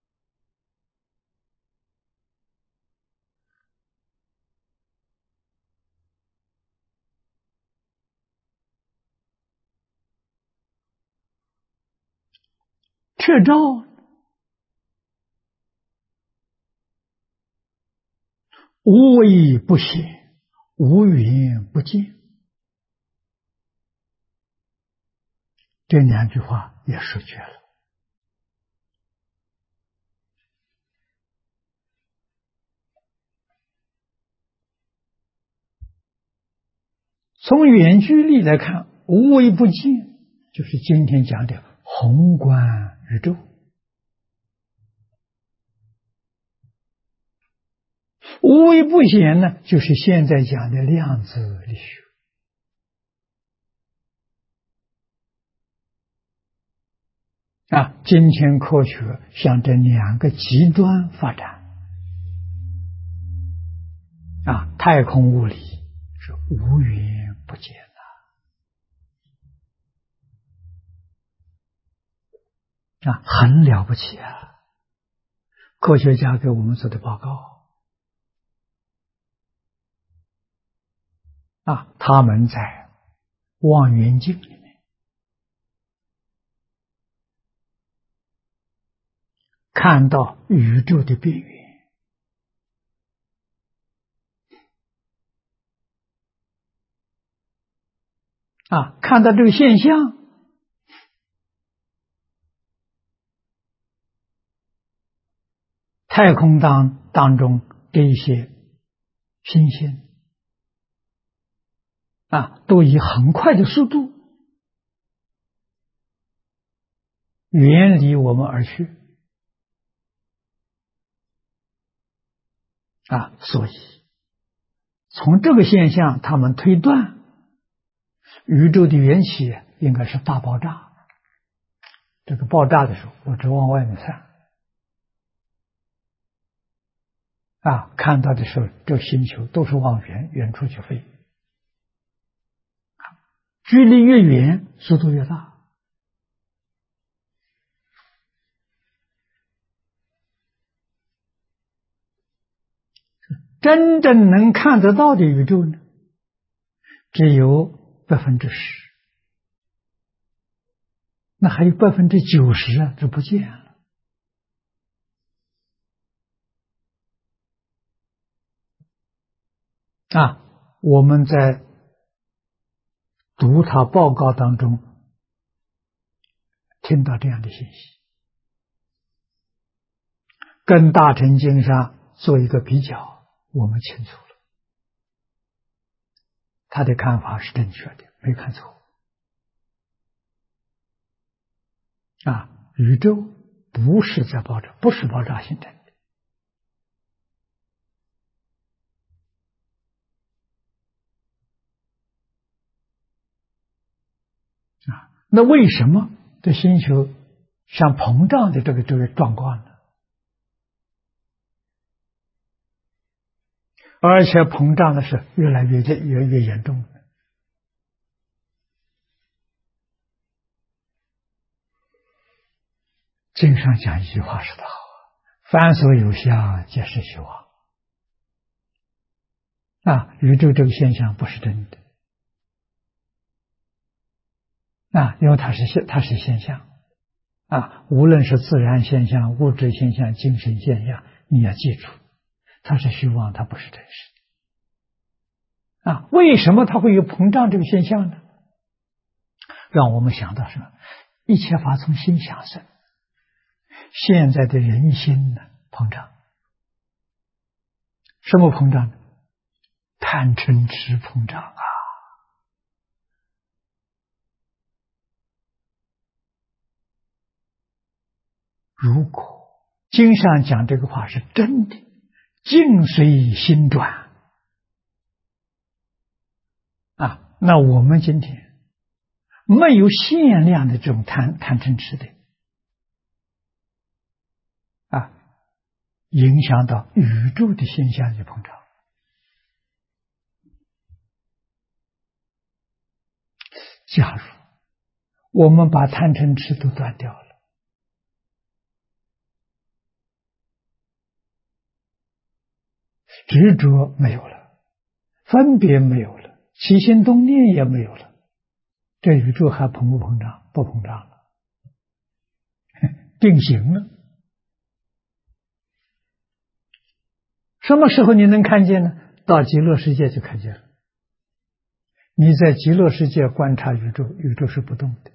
彻照，无微不显，无云不见。这两句话也说绝了。从远距离来看，无微不见，就是今天讲的宏观宇宙。无微不显呢，就是现在讲的量子力学。今天科学向这两个极端发展。太空物理是无云不见很了不起啊！科学家给我们做的报告。 他们在望远镜里面看到宇宙的边缘。看到这个现象，太空当中这一些星星都以很快的速度远离我们而去所以从这个现象，他们推断宇宙的缘起应该是大爆炸。这个爆炸的时候，我只往外面看看到的时候，这个星球都是往远处去飞，距离越远，速度越大。真正能看得到的宇宙呢，只有10%，那还有90%这不见了。我们在读他报告当中听到这样的信息，跟大乘经上做一个比较，我们清楚了，他的看法是正确的，没看错。宇宙不是在爆炸，不是爆炸形成的。那为什么这星球像膨胀的这个状况呢？而且膨胀的是越来越严重的。经上讲一句话说得好，凡所有相，皆是虚妄。宇宙这个现象不是真的。因为它是现象无论是自然现象、物质现象、精神现象，你要记住，它是虚妄，它不是真实的。为什么它会有膨胀这个现象呢？让我们想到什么？一切法从心想生。现在的人心呢，膨胀。什么膨胀呢？贪嗔痴膨胀如果经上讲这个话是真的，境随心转那我们今天没有限量的这种贪嗔痴的影响到宇宙的现象的膨胀。假如我们把贪嗔痴都断掉了，执着没有了，分别没有了，起心动念也没有了，这宇宙还膨不膨胀？不膨胀了，定型了。什么时候你能看见呢？到极乐世界就看见了。你在极乐世界观察宇宙，宇宙是不动的。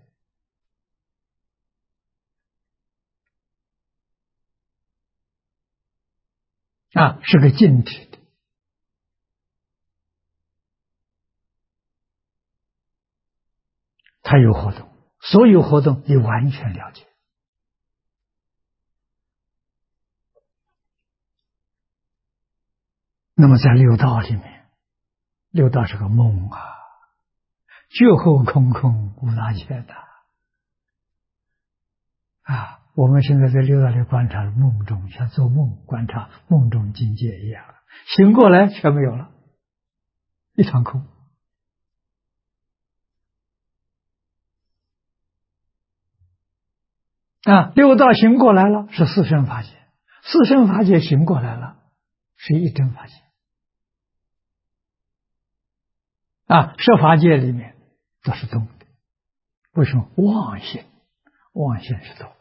是个静止的。它有活动，所有活动你完全了解。那么在六道里面，六道是个梦觉后空空，无大千我们现在在六道里观察梦中，像做梦观察梦中境界一样，醒过来全没有了，一场空。六道醒过来了，是四圣法界；四圣法界醒过来了，是一真法界。 设法界里面都是动的。为什么？妄心，妄心是动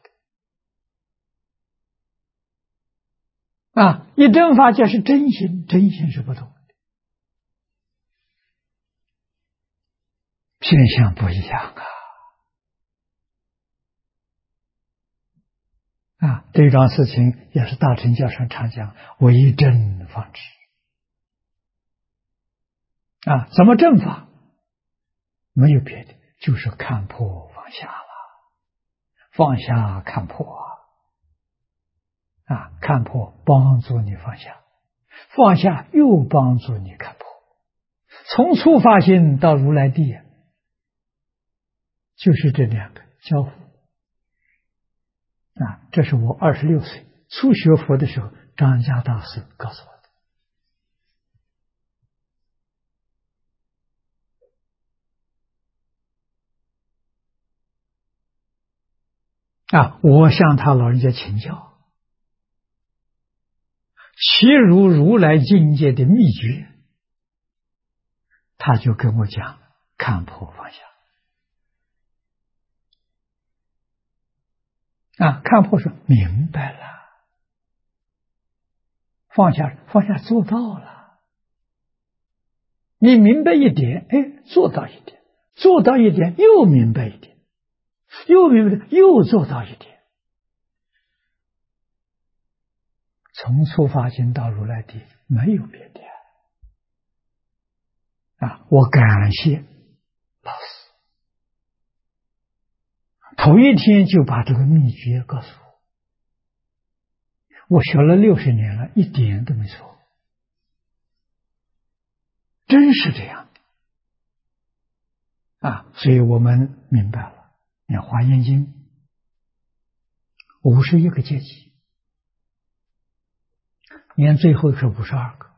的。一真法界是真心，真心是不动的，现象不一样这桩事情也是大乘教上常讲为正方知。怎么正法？没有别的，就是看破放下了，放下看破看破帮助你放下，放下又帮助你看破。从初发心到如来地，就是这两个交互。这是我26岁初学佛的时候，张家大师告诉我的。我向他老人家请教，其如如来境界的秘诀，他就跟我讲看破放下。看破是明白了，放下做到了。你明白一点，做到一点，做到一点又明白一点，又明白又做到一点。从初发心到如来地，没有别的。我感谢老师，头一天就把这个秘诀告诉我学了60年了，一点都没错，真是这样的。所以我们明白了，你看《华严经》51个阶级，你看最后是52个。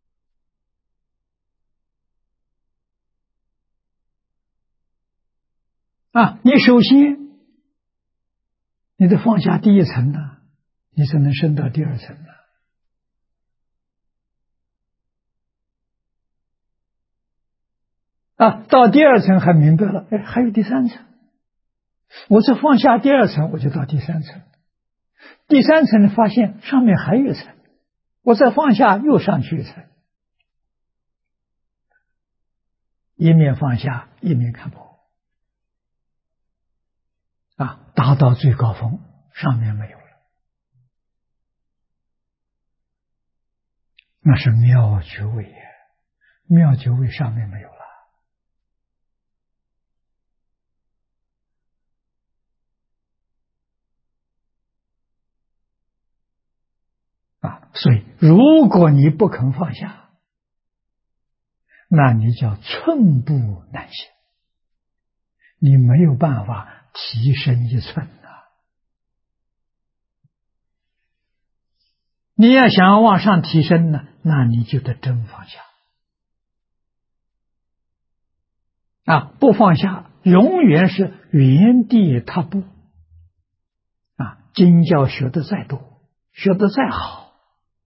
你首先你得放下第一层呢，你才能升到第二层呢。到第二层还明白了，还有第3层。我再放下第2层，我就到第3层。第3层发现上面还有一层，我再放下又上去一层。一面放下，一面看破。达到最高峰，上面没有了，那是妙觉位也，妙觉位上面没有了。所以如果你不肯放下，那你叫寸步难行，你没有办法提升1寸。你要想往上提升呢，那你就得真放下。不放下，永远是原地踏步。经教学的再多，学的再好，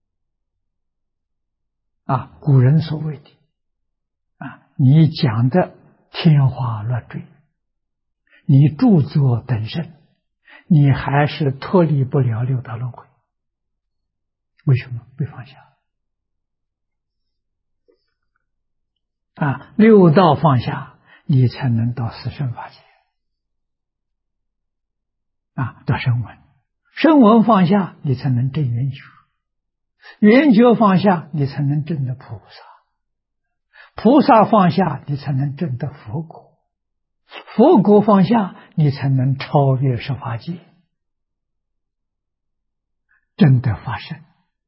古人所谓的你讲的天花乱坠，你著作等身，你还是脱离不了六道轮回。为什么？没放下。六道放下，你才能到四圣法界。到声闻，声闻放下，你才能证圆觉，圆觉放下，你才能证得菩萨，菩萨放下，你才能证得佛果，佛果放下，你才能超越十法界，证得法身。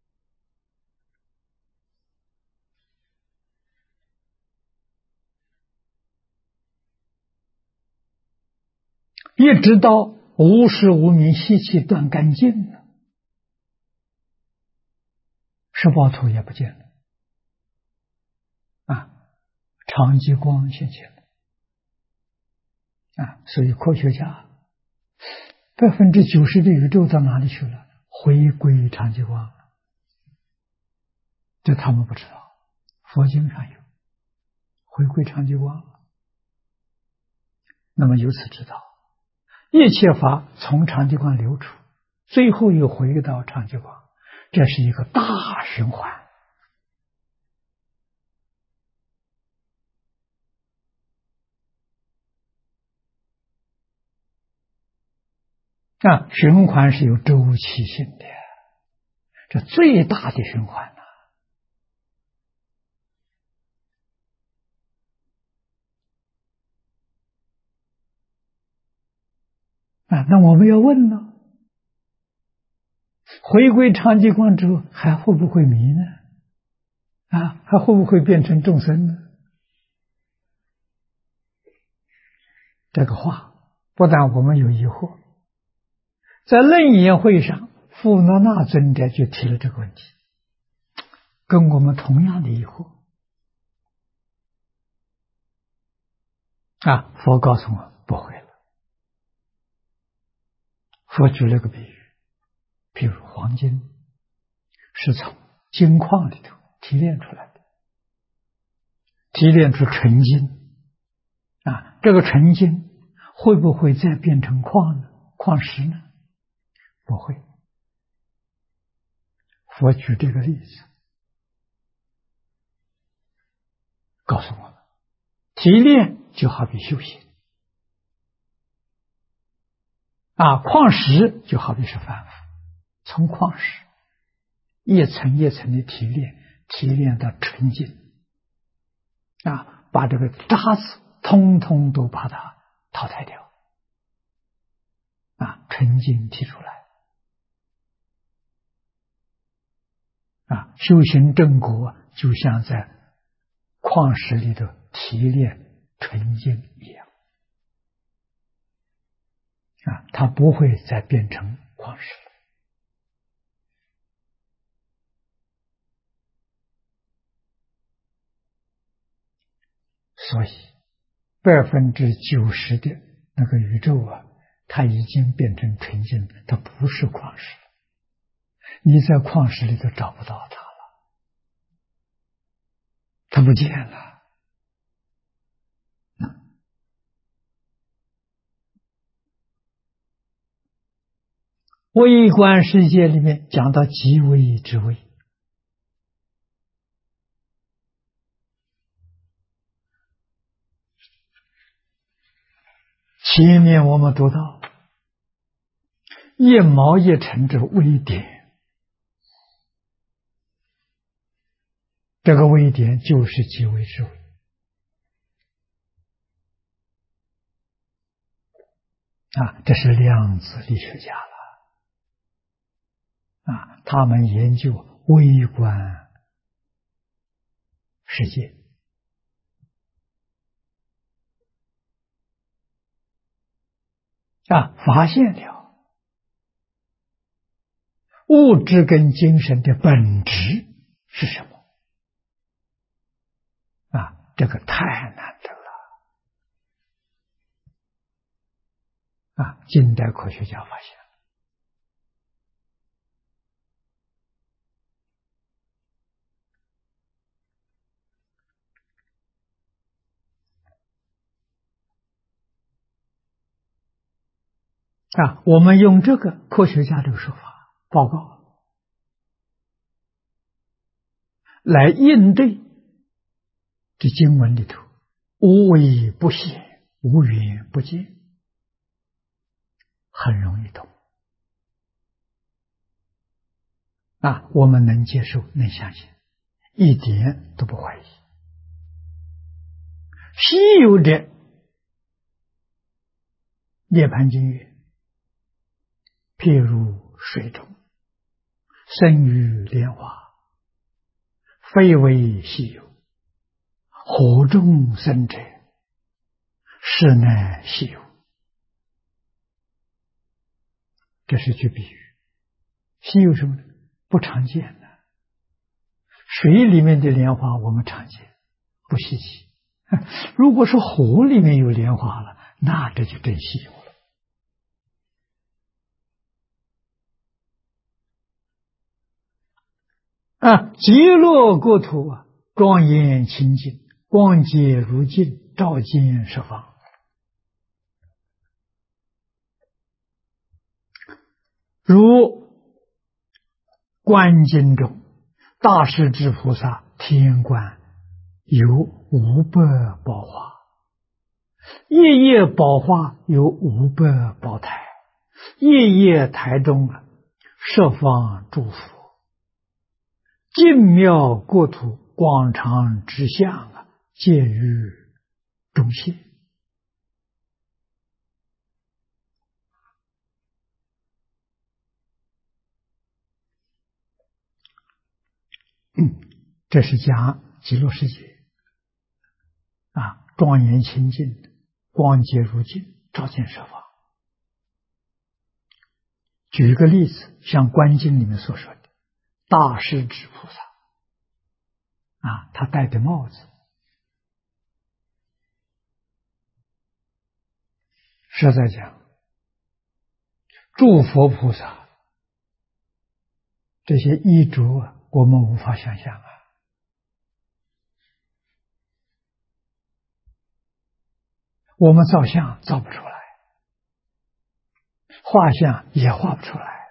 一直到无始无明习气断干净了，十报图也不见了，长极光现前了，所以科学家90%的宇宙到哪里去了？回归长极光了，这他们不知道，佛经上有， 回归常寂光了。那么由此知道，一切法从常寂光流出，最后又回到常寂光，这是一个大循环。循环是有周期性的，这最大的循环那我们要问呢，回归常寂光之后还会不会迷呢？还会不会变成众生呢？这个话不但我们有疑惑，在楞严会上，富那那尊者就提了这个问题，跟我们同样的疑惑。佛告诉我不会了。佛举了个比喻，譬如黄金是从金矿里头提炼出来的，提炼出纯金这个纯金会不会再变成矿呢？矿石呢？不会。佛举这个例子告诉我们，提炼就好比修行矿石就好比是凡夫，从矿石一层一层的提炼，提炼到纯净把这个渣子通通都把它淘汰掉纯净提出来修行正果就像在矿石里头提炼纯净一样它不会再变成矿石了。所以90%的那个宇宙它已经变成纯净，它不是矿石了，你在矿石里头找不到它了，它不见了。微观世界里面讲到极微之微，前面我们读到一毛一尘之微点，这个微点就是极微之微这是量子力学家了他们研究微观世界发现了物质跟精神的本质是什么这个太难得了近代科学家发现我们用这个科学家这个说法报告来应对这经文里头无微不显，无远不见，很容易懂我们能接受，能相信，一点都不怀疑。稀有的涅槃经语，譬如水中生于莲花，非为稀有；火中生者，是乃稀有。这是句比喻。稀有什么呢？不常见的。水里面的莲花我们常见，不稀奇。如果是火里面有莲花了，那这就真稀有了。极乐国土庄严清净， 光洁如镜，照见十方。如观经中，大势至菩萨天观有500宝华，夜夜宝华有500宝台，夜夜台中十方诸佛，净妙国土，广长之相皆于中现。这是讲极乐世界庄严清净，光洁如镜，照见十方。举一个例子，像观经里面所说的大势至菩萨他戴的帽子实在讲，诸佛菩萨这些衣着我们无法想象我们造像造不出来，画像也画不出来。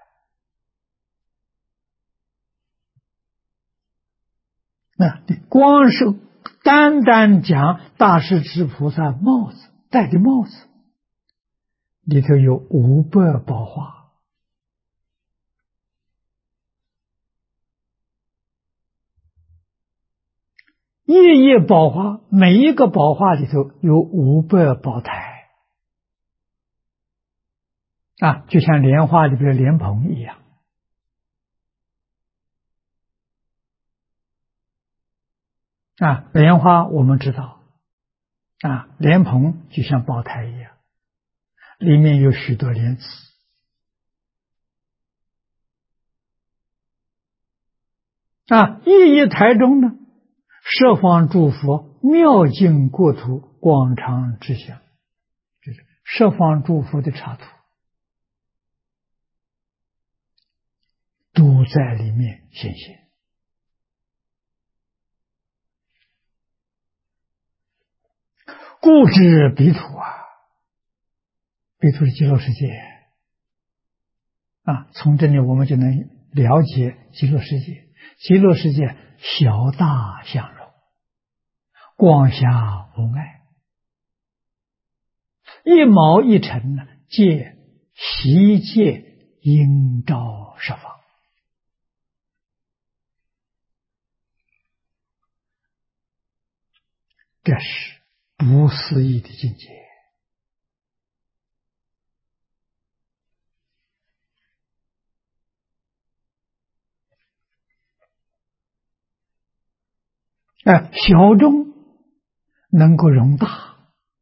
那光是单单讲大势至菩萨帽子戴的帽子里头有500宝华，夜夜宝华，每一个宝华里头有500宝台就像莲花里边的莲蓬一样莲花我们知道莲蓬就像宝台一样，里面有许多莲子夜夜台中呢，十方诸佛妙净国土，广长之相，就是十方诸佛的刹土都在里面显现。故知彼土彼土是极乐世界从这里我们就能了解极乐世界。极乐世界小大相融，光霞无碍，一毛一尘皆悉界应照十方。这是不思议的境界小中能够容大，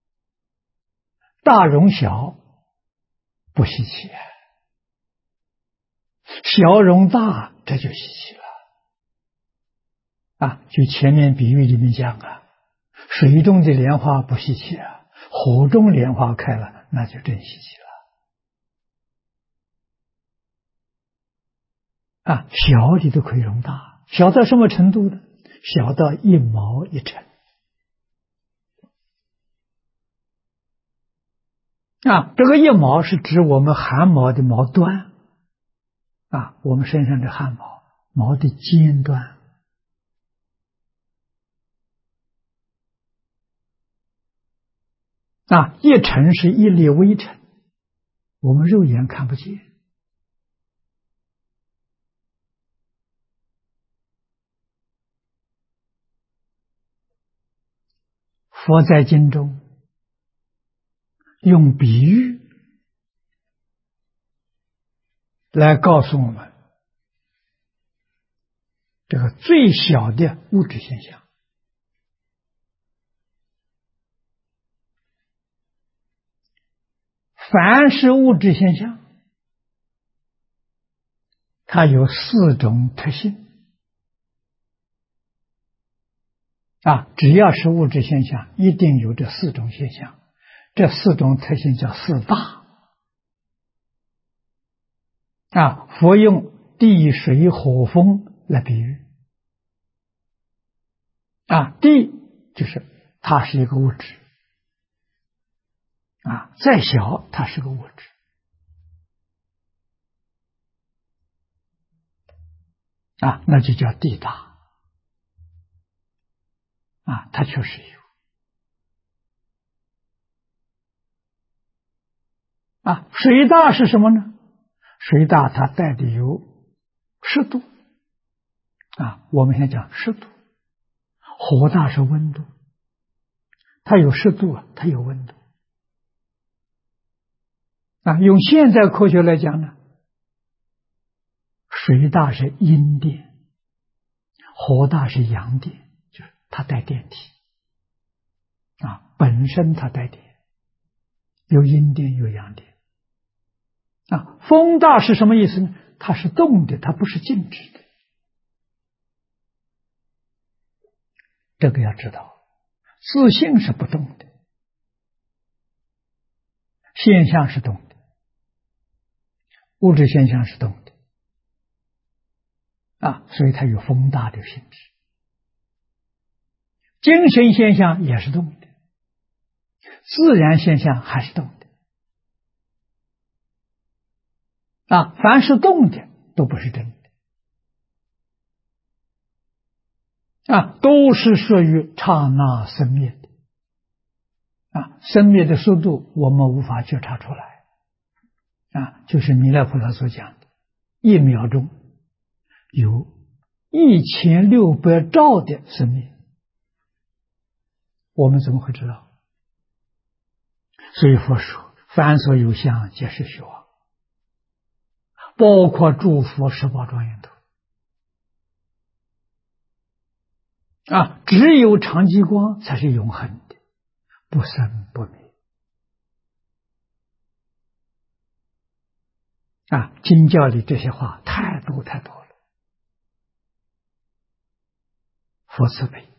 大容小不稀奇小容大这就稀奇了就前面比喻里面讲水中的莲花不稀奇火中莲花开了那就真稀奇了小的都可以容大，小到什么程度呢？小到一毛一尘这个一毛是指我们汗毛的毛端我们身上的汗毛毛的尖端一尘是一粒微尘，我们肉眼看不见佛在经中用比喻来告诉我们这个最小的物质现象。凡是物质现象，它有4种特性只要是物质现象，一定有这4种现象。这4种特性叫4大佛用地水火风来比喻地就是它是一个物质啊，再小它是个物质啊，那就叫地大啊，它确实有啊。水大是什么呢？水大它带的有湿度啊，我们现在讲湿度。火大是温度，它有湿度啊，它有温度啊。用现在科学来讲呢，水大是阴电，火大是阳电，就是它带电体啊，本身它带电，有阴电有阳电啊。风大是什么意思呢？它是动的，它不是静止的。这个要知道，自性是不动的，现象是动的，物质现象是动的啊，所以它有风大的性质。精神现象也是动的，自然现象还是动的啊。凡是动的都不是真的啊，都是属于刹那生灭的啊。生灭的速度我们无法觉察出来啊，就是弥勒菩萨所讲的1秒钟有1600兆的生灭，我们怎么会知道？所以佛说凡所有相皆是虚妄，包括诸佛18庄严土啊，只有常寂光才是永恒的，不生不灭啊。经教里这些话太多太多了，佛慈悲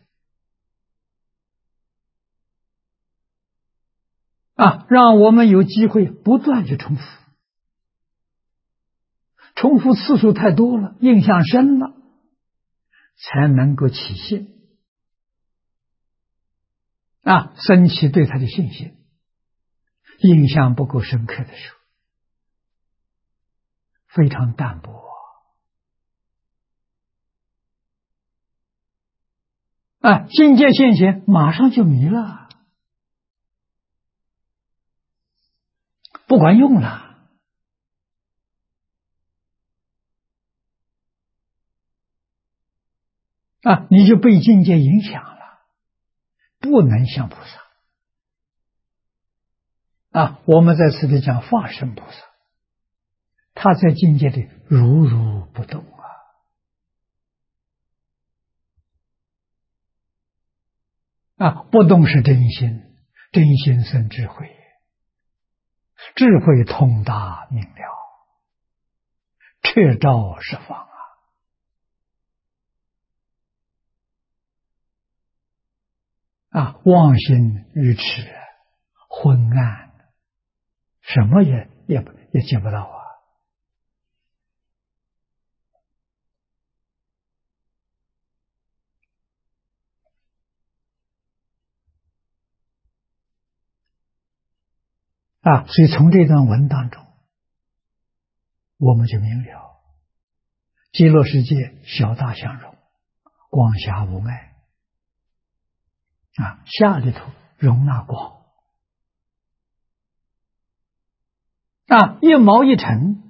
啊，让我们有机会不断去重复，重复次数太多了，印象深了，才能够起信啊，升起对他的信心。印象不够深刻的时候，非常淡薄啊，境界现前马上就迷了，不管用了啊，你就被境界影响了，不能像菩萨啊。我们在此地讲化身菩萨，他在境界里如如不动啊，不动是真心，真心生智慧，智慧通达明了，彻照十方啊，妄心愚痴昏暗，什么也见不到啊。所以从这段文当中，我们就明了，极乐世界小大相融，光下无碍啊，下里头容纳光啊，一毛一尘，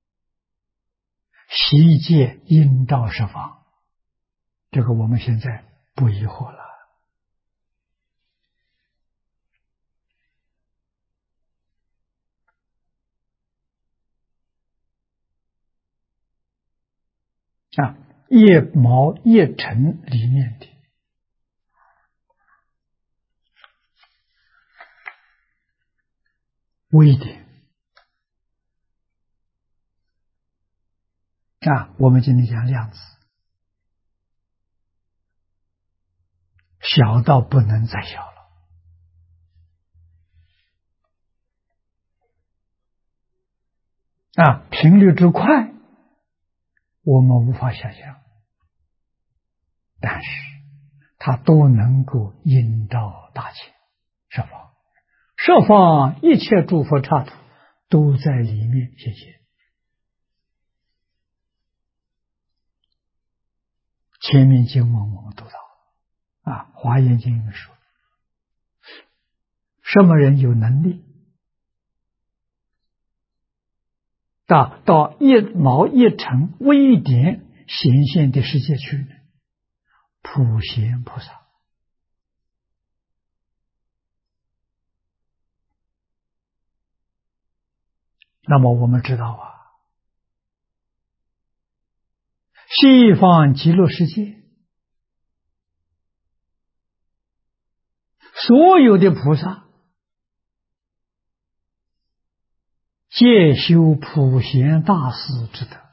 悉界应照十方，这个我们现在不疑惑了啊，一毛一尘里面的微点啊，我们今天讲量子，小到不能再小了啊，频率之快我们无法想象，但是它都能够应照大千十方，十方一切诸佛刹土都在里面现前。前面经文我们读到华严经说，什么人有能力到一毛一尘微点显现的世界去呢？普贤菩萨。那么我们知道西方极乐世界所有的菩萨皆修普贤大士之德。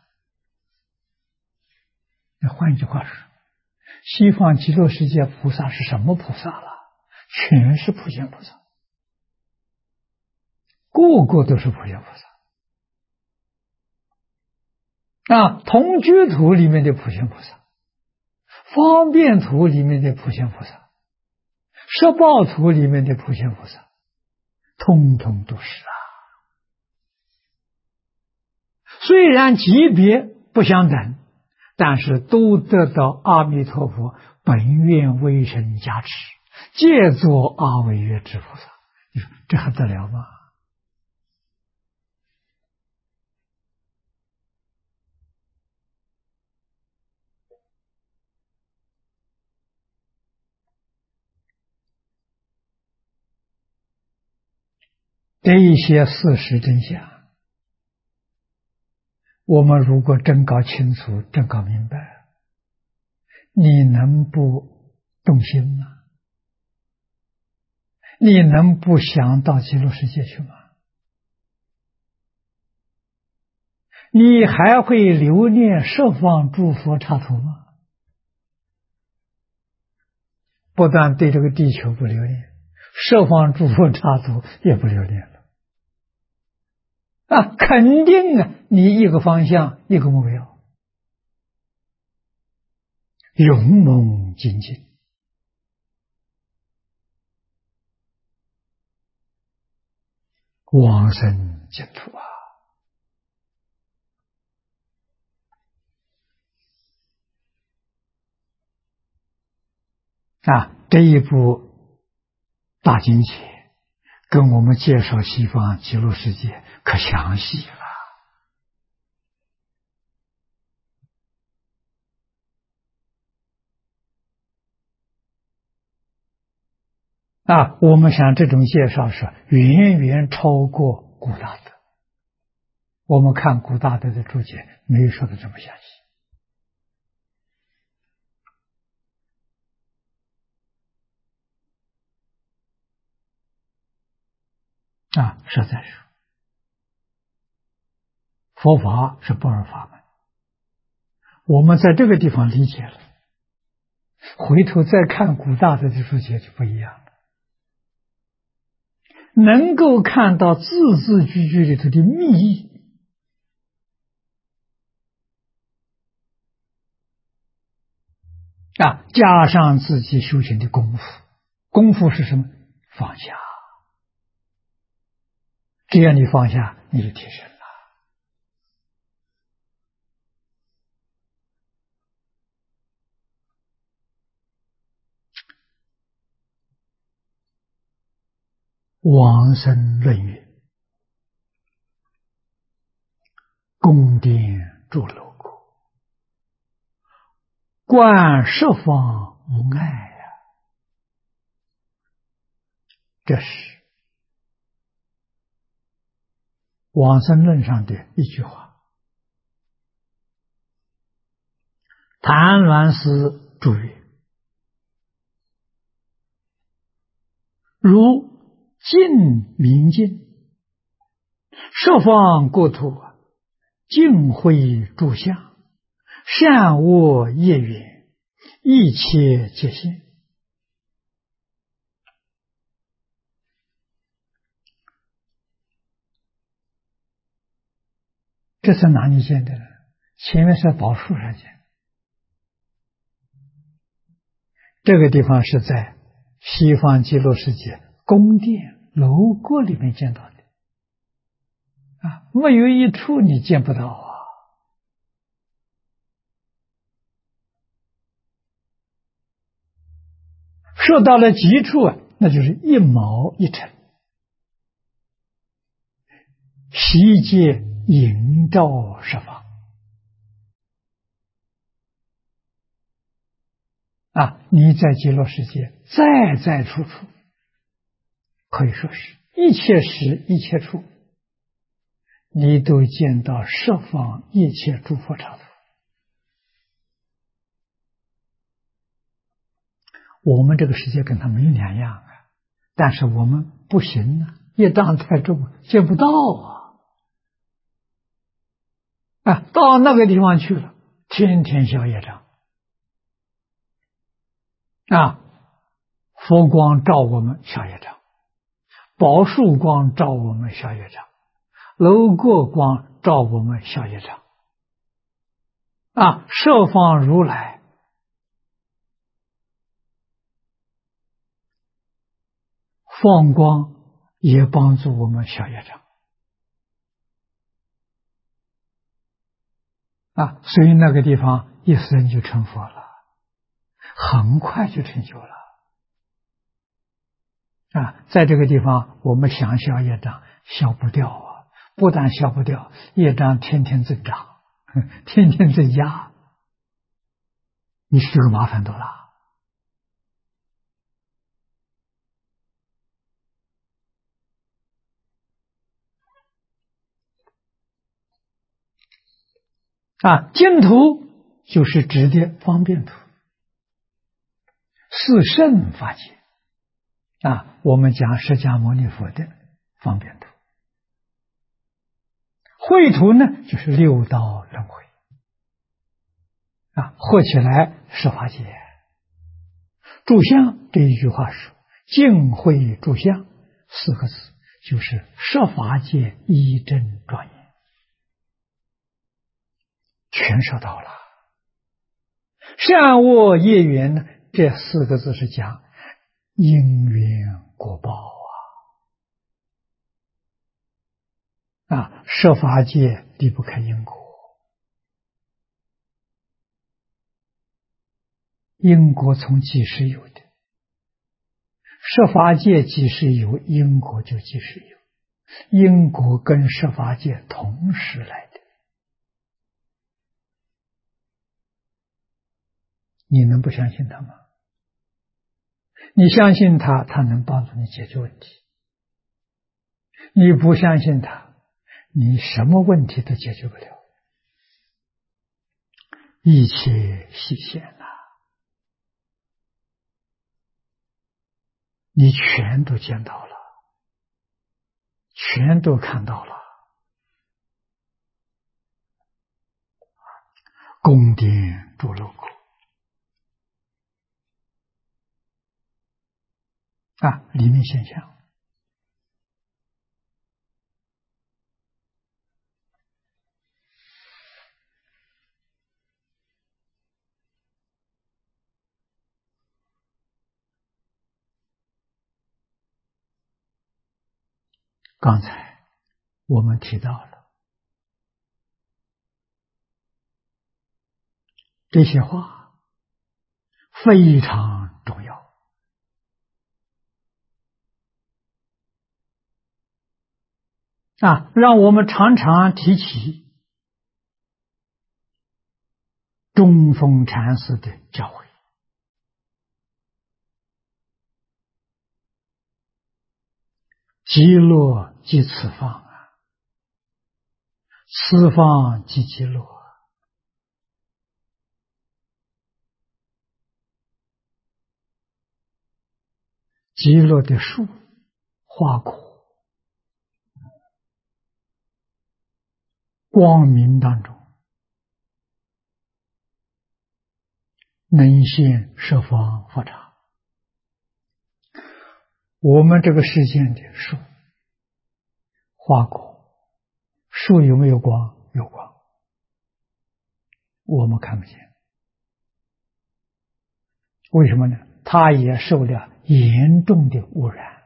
那换句话说，西方极乐世界菩萨是什么菩萨了？全是普贤菩萨，个个都是普贤菩萨。同居土里面的普贤菩萨，方便土里面的普贤菩萨，摄报土里面的普贤菩萨，通通都是虽然级别不相等，但是都得到阿弥陀佛本愿威神加持，皆作阿惟越之菩萨。你说这还得了吗？这一些事实真相，我们如果真搞清楚，真搞明白，你能不动心吗？你能不想到极乐世界去吗？你还会留恋十方诸佛刹土吗？不但对这个地球不留恋，十方诸佛刹土也不留恋了肯定你一个方向，一个目标，勇猛精进，往生净土这一部大经解跟我们介绍西方极乐世界可详细了我们想这种介绍是远远超过古大德。我们看古大德的注解没有说的这么详细实在是佛法是不二法门，我们在这个地方理解了，回头再看古大德的注解就不一样了，能够看到字字句句里头的密意加上自己修行的功夫，功夫是什么？放下。只要你放下，你就提升了。往生论语，宫殿筑楼阁，观十方无碍这是往生论上的一句话。谭鸾师注曰：如净明镜，十方国土净慧诸相，善恶业缘，一切皆现。这是哪里见的呢？前面是宝树上见， 这个地方是在西方极乐世界宫殿楼阁里面见到的没有一处你见不到说到了极处那就是一毛一尘，悉皆映照十方你在极乐世界在在处处，可以说是一切时一切处，你都见到十方一切诸佛刹土。我们这个世界跟他没两样但是我们不行业障太重，见不到到那个地方去了，天天消业障佛光照我们消业障，宝树光照我们消业障，楼阁光照我们消业障十方如来放光也帮助我们消业障所以那个地方一生就成佛了，很快就成就了在这个地方我们想消业障消不掉不但消不掉，业障天天增长，天天增加，你是这个麻烦多了净土就是指的方便土，是圣法界我们讲释迦牟尼佛的方便土。秽土呢，就是六道轮回合起来是法界。住相这一句话说，净慧住相四个字，就是十法界一真庄严，全说到了。善恶业缘呢，这四个字是讲因缘果报十法界离不开因果，因果从几时有的？十法界几时有，因果就几时有，因果跟十法界同时来的。你能不相信他吗？你相信他，他能帮助你解决问题；你不相信他，你什么问题都解决不了。一切细显你全都见到了，全都看到了。宫殿住楼阁里面现象。刚才我们提到了这些话非常重要让我们常常提起中峰禅师的教诲。极乐即此方此方即极乐极乐的树花果光明当中能现十方佛刹。我们这个世间的树花果，树有没有光？有光，我们看不见。为什么呢？ 他也受了严重的污染，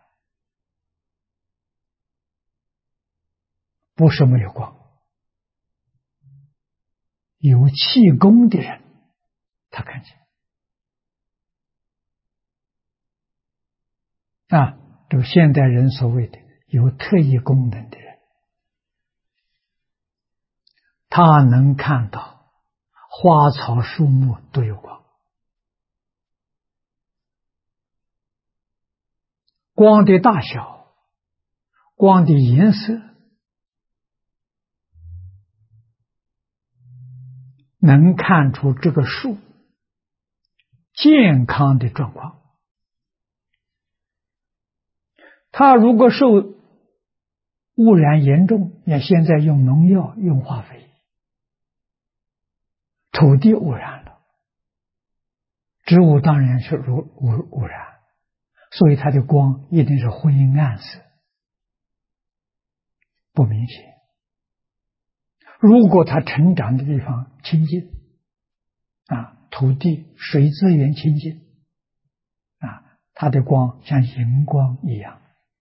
不是没有光。有气功的人，他看见这个现代人所谓的有特异功能的人，他能看到花草树木都有光，光的大小，光的颜色，能看出这个树健康的状况。它如果受污染严重，也现在用农药、用化肥，土地污染了，植物当然是污染，所以它的光一定是灰暗色，不明显。如果它成长的地方清净土地水资源清净它的光像荧光一样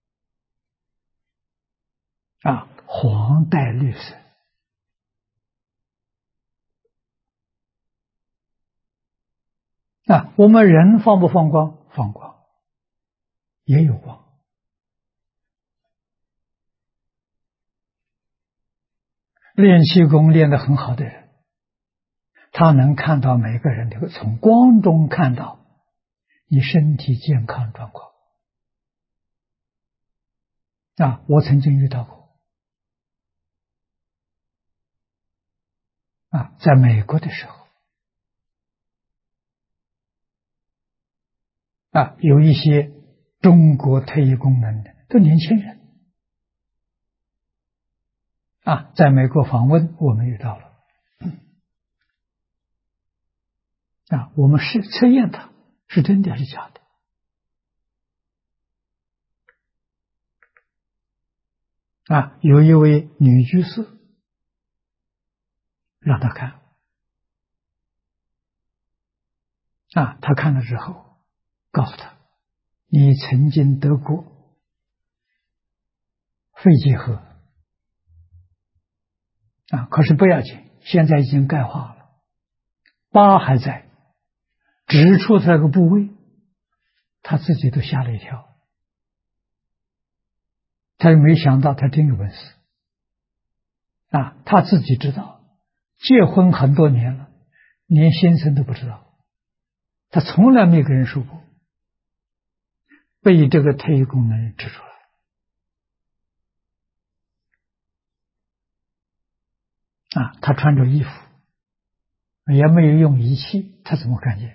黄带绿色。我们人放不放光？放光，也有光。练气功练得很好的人，他能看到每个人的，从光中看到你身体健康状况。我曾经遇到过在美国的时候有一些中国特异功能的都年轻人在美国访问，我们遇到了我们是测验它是真的还是假的有一位女居士让他看他看了之后告诉他，你曾经得过肺结核可是不要紧，现在已经钙化了，疤还在，指出这个部位，他自己都吓了一跳，他也没想到他真有本事他自己知道，结婚很多年了，连先生都不知道，他从来没跟人说过，被这个特异功能人指出来他穿着衣服，也没有用仪器，他怎么看见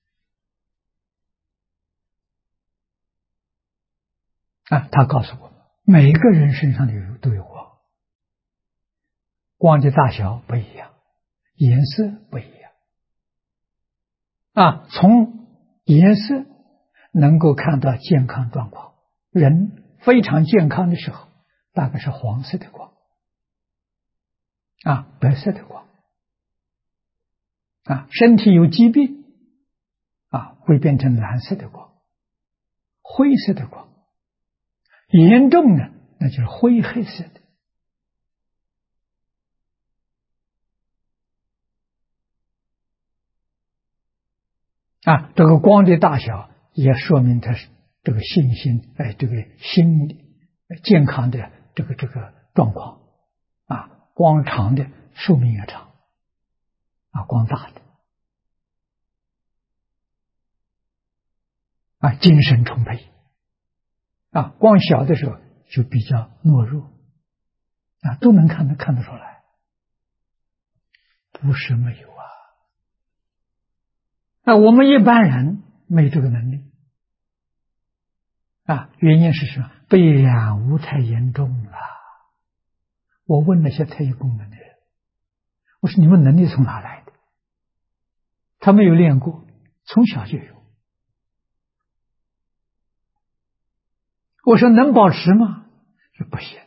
他告诉我们，每个人身上都有光，光的大小不一样，颜色不一样从颜色能够看到健康状况，人非常健康的时候大概是黄色的光白色的光身体有疾病会变成蓝色的光，灰色的光，严重的那就是灰黑色的这个光的大小也说明它是这个信心这个心理健康的这个状况光长的寿命也长光大的精神充沛光小的时候就比较懦弱都能看得出来，不是没有我们一般人没这个能力原因是什么？被染污太严重了。我问那些特异功能的人，我说你们能力从哪来的？他没有练过，从小就有。我说能保持吗？说不行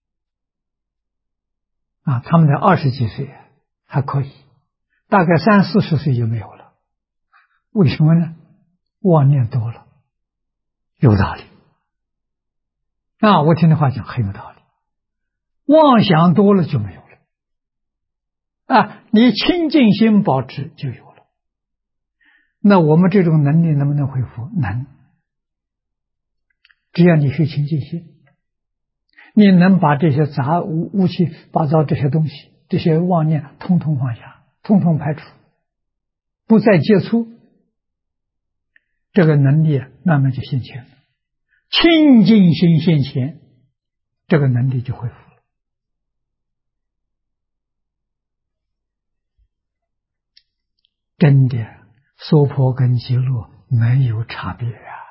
他们才20几岁还可以，大概30、40岁就没有了。为什么呢？ 妄念多了，有道理。我听的话讲很有道理。妄想多了就没有了。你清净心保持就有了。那我们这种能力能不能恢复？能。只要你去清净心，你能把这些杂乌七八糟这些东西，这些妄念通通放下，通通排除，不再接触，这个能力慢慢就现前了。清净心现前，这个能力就恢复了。真的，娑婆跟极乐没有差别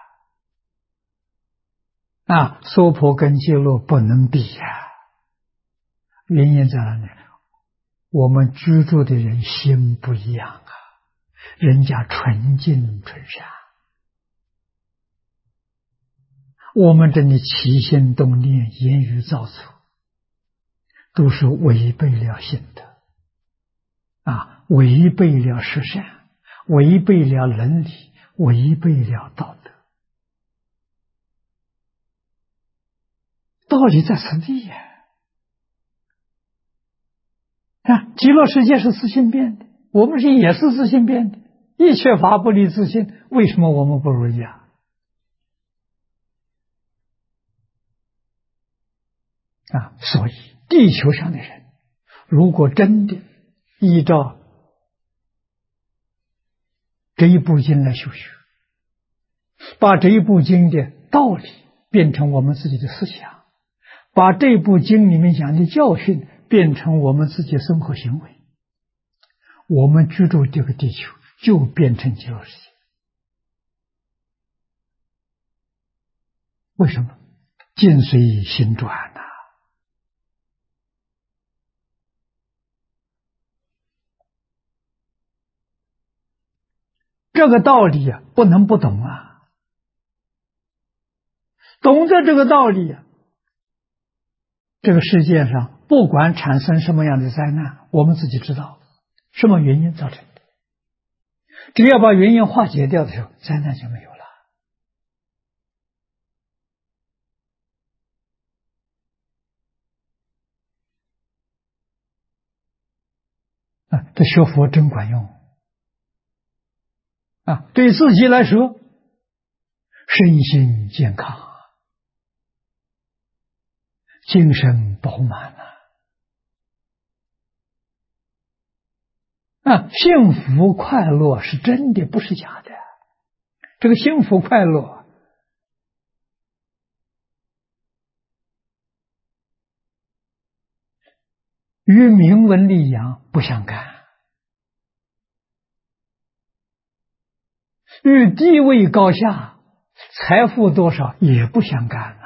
娑婆跟极乐不能比原因在哪里？我们居住的人心不一样人家纯净纯善，我们这里起心动念、言语造作，都是违背了心德违背了十善，违背了伦理，违背了道德。道理在此地极乐世界是自性变的，我们也是自性变的，一切法不离自性，为什么我们不如意所以地球上的人，如果真的依照这一部经来修学，把这一部经的道理变成我们自己的思想，把这部经里面讲的教训变成我们自己的生活行为，我们居住这个地球就变成极乐世界。为什么？境随心转这个道理不能不懂懂得这个道理这个世界上不管产生什么样的灾难，我们自己知道什么原因造成的，只要把原因化解掉的时候，灾难就没有了这学佛真管用对自己来说身心健康，精神饱满幸福快乐是真的，不是假的。这个幸福快乐与名闻利养不相干，与地位高下、财富多少也不相干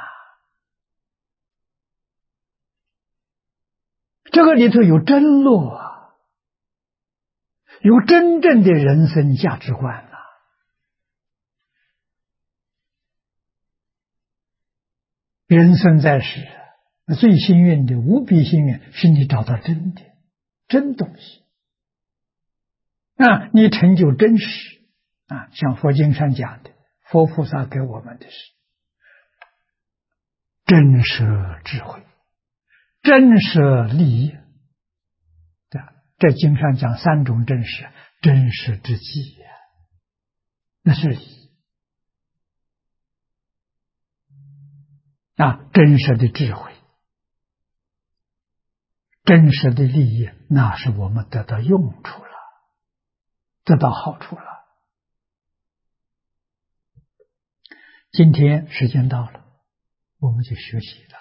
这个里头有真乐有真正的人生价值观人生在世，最幸运的、无比幸运是你找到真的真东西你成就真实像佛经上讲的，佛菩萨给我们的是真实智慧、真实利益这经上讲三种真实，真实之际那是利益真实的智慧、真实的利益，那是我们得到用处了，得到好处了。今天时间到了，我们就学习了。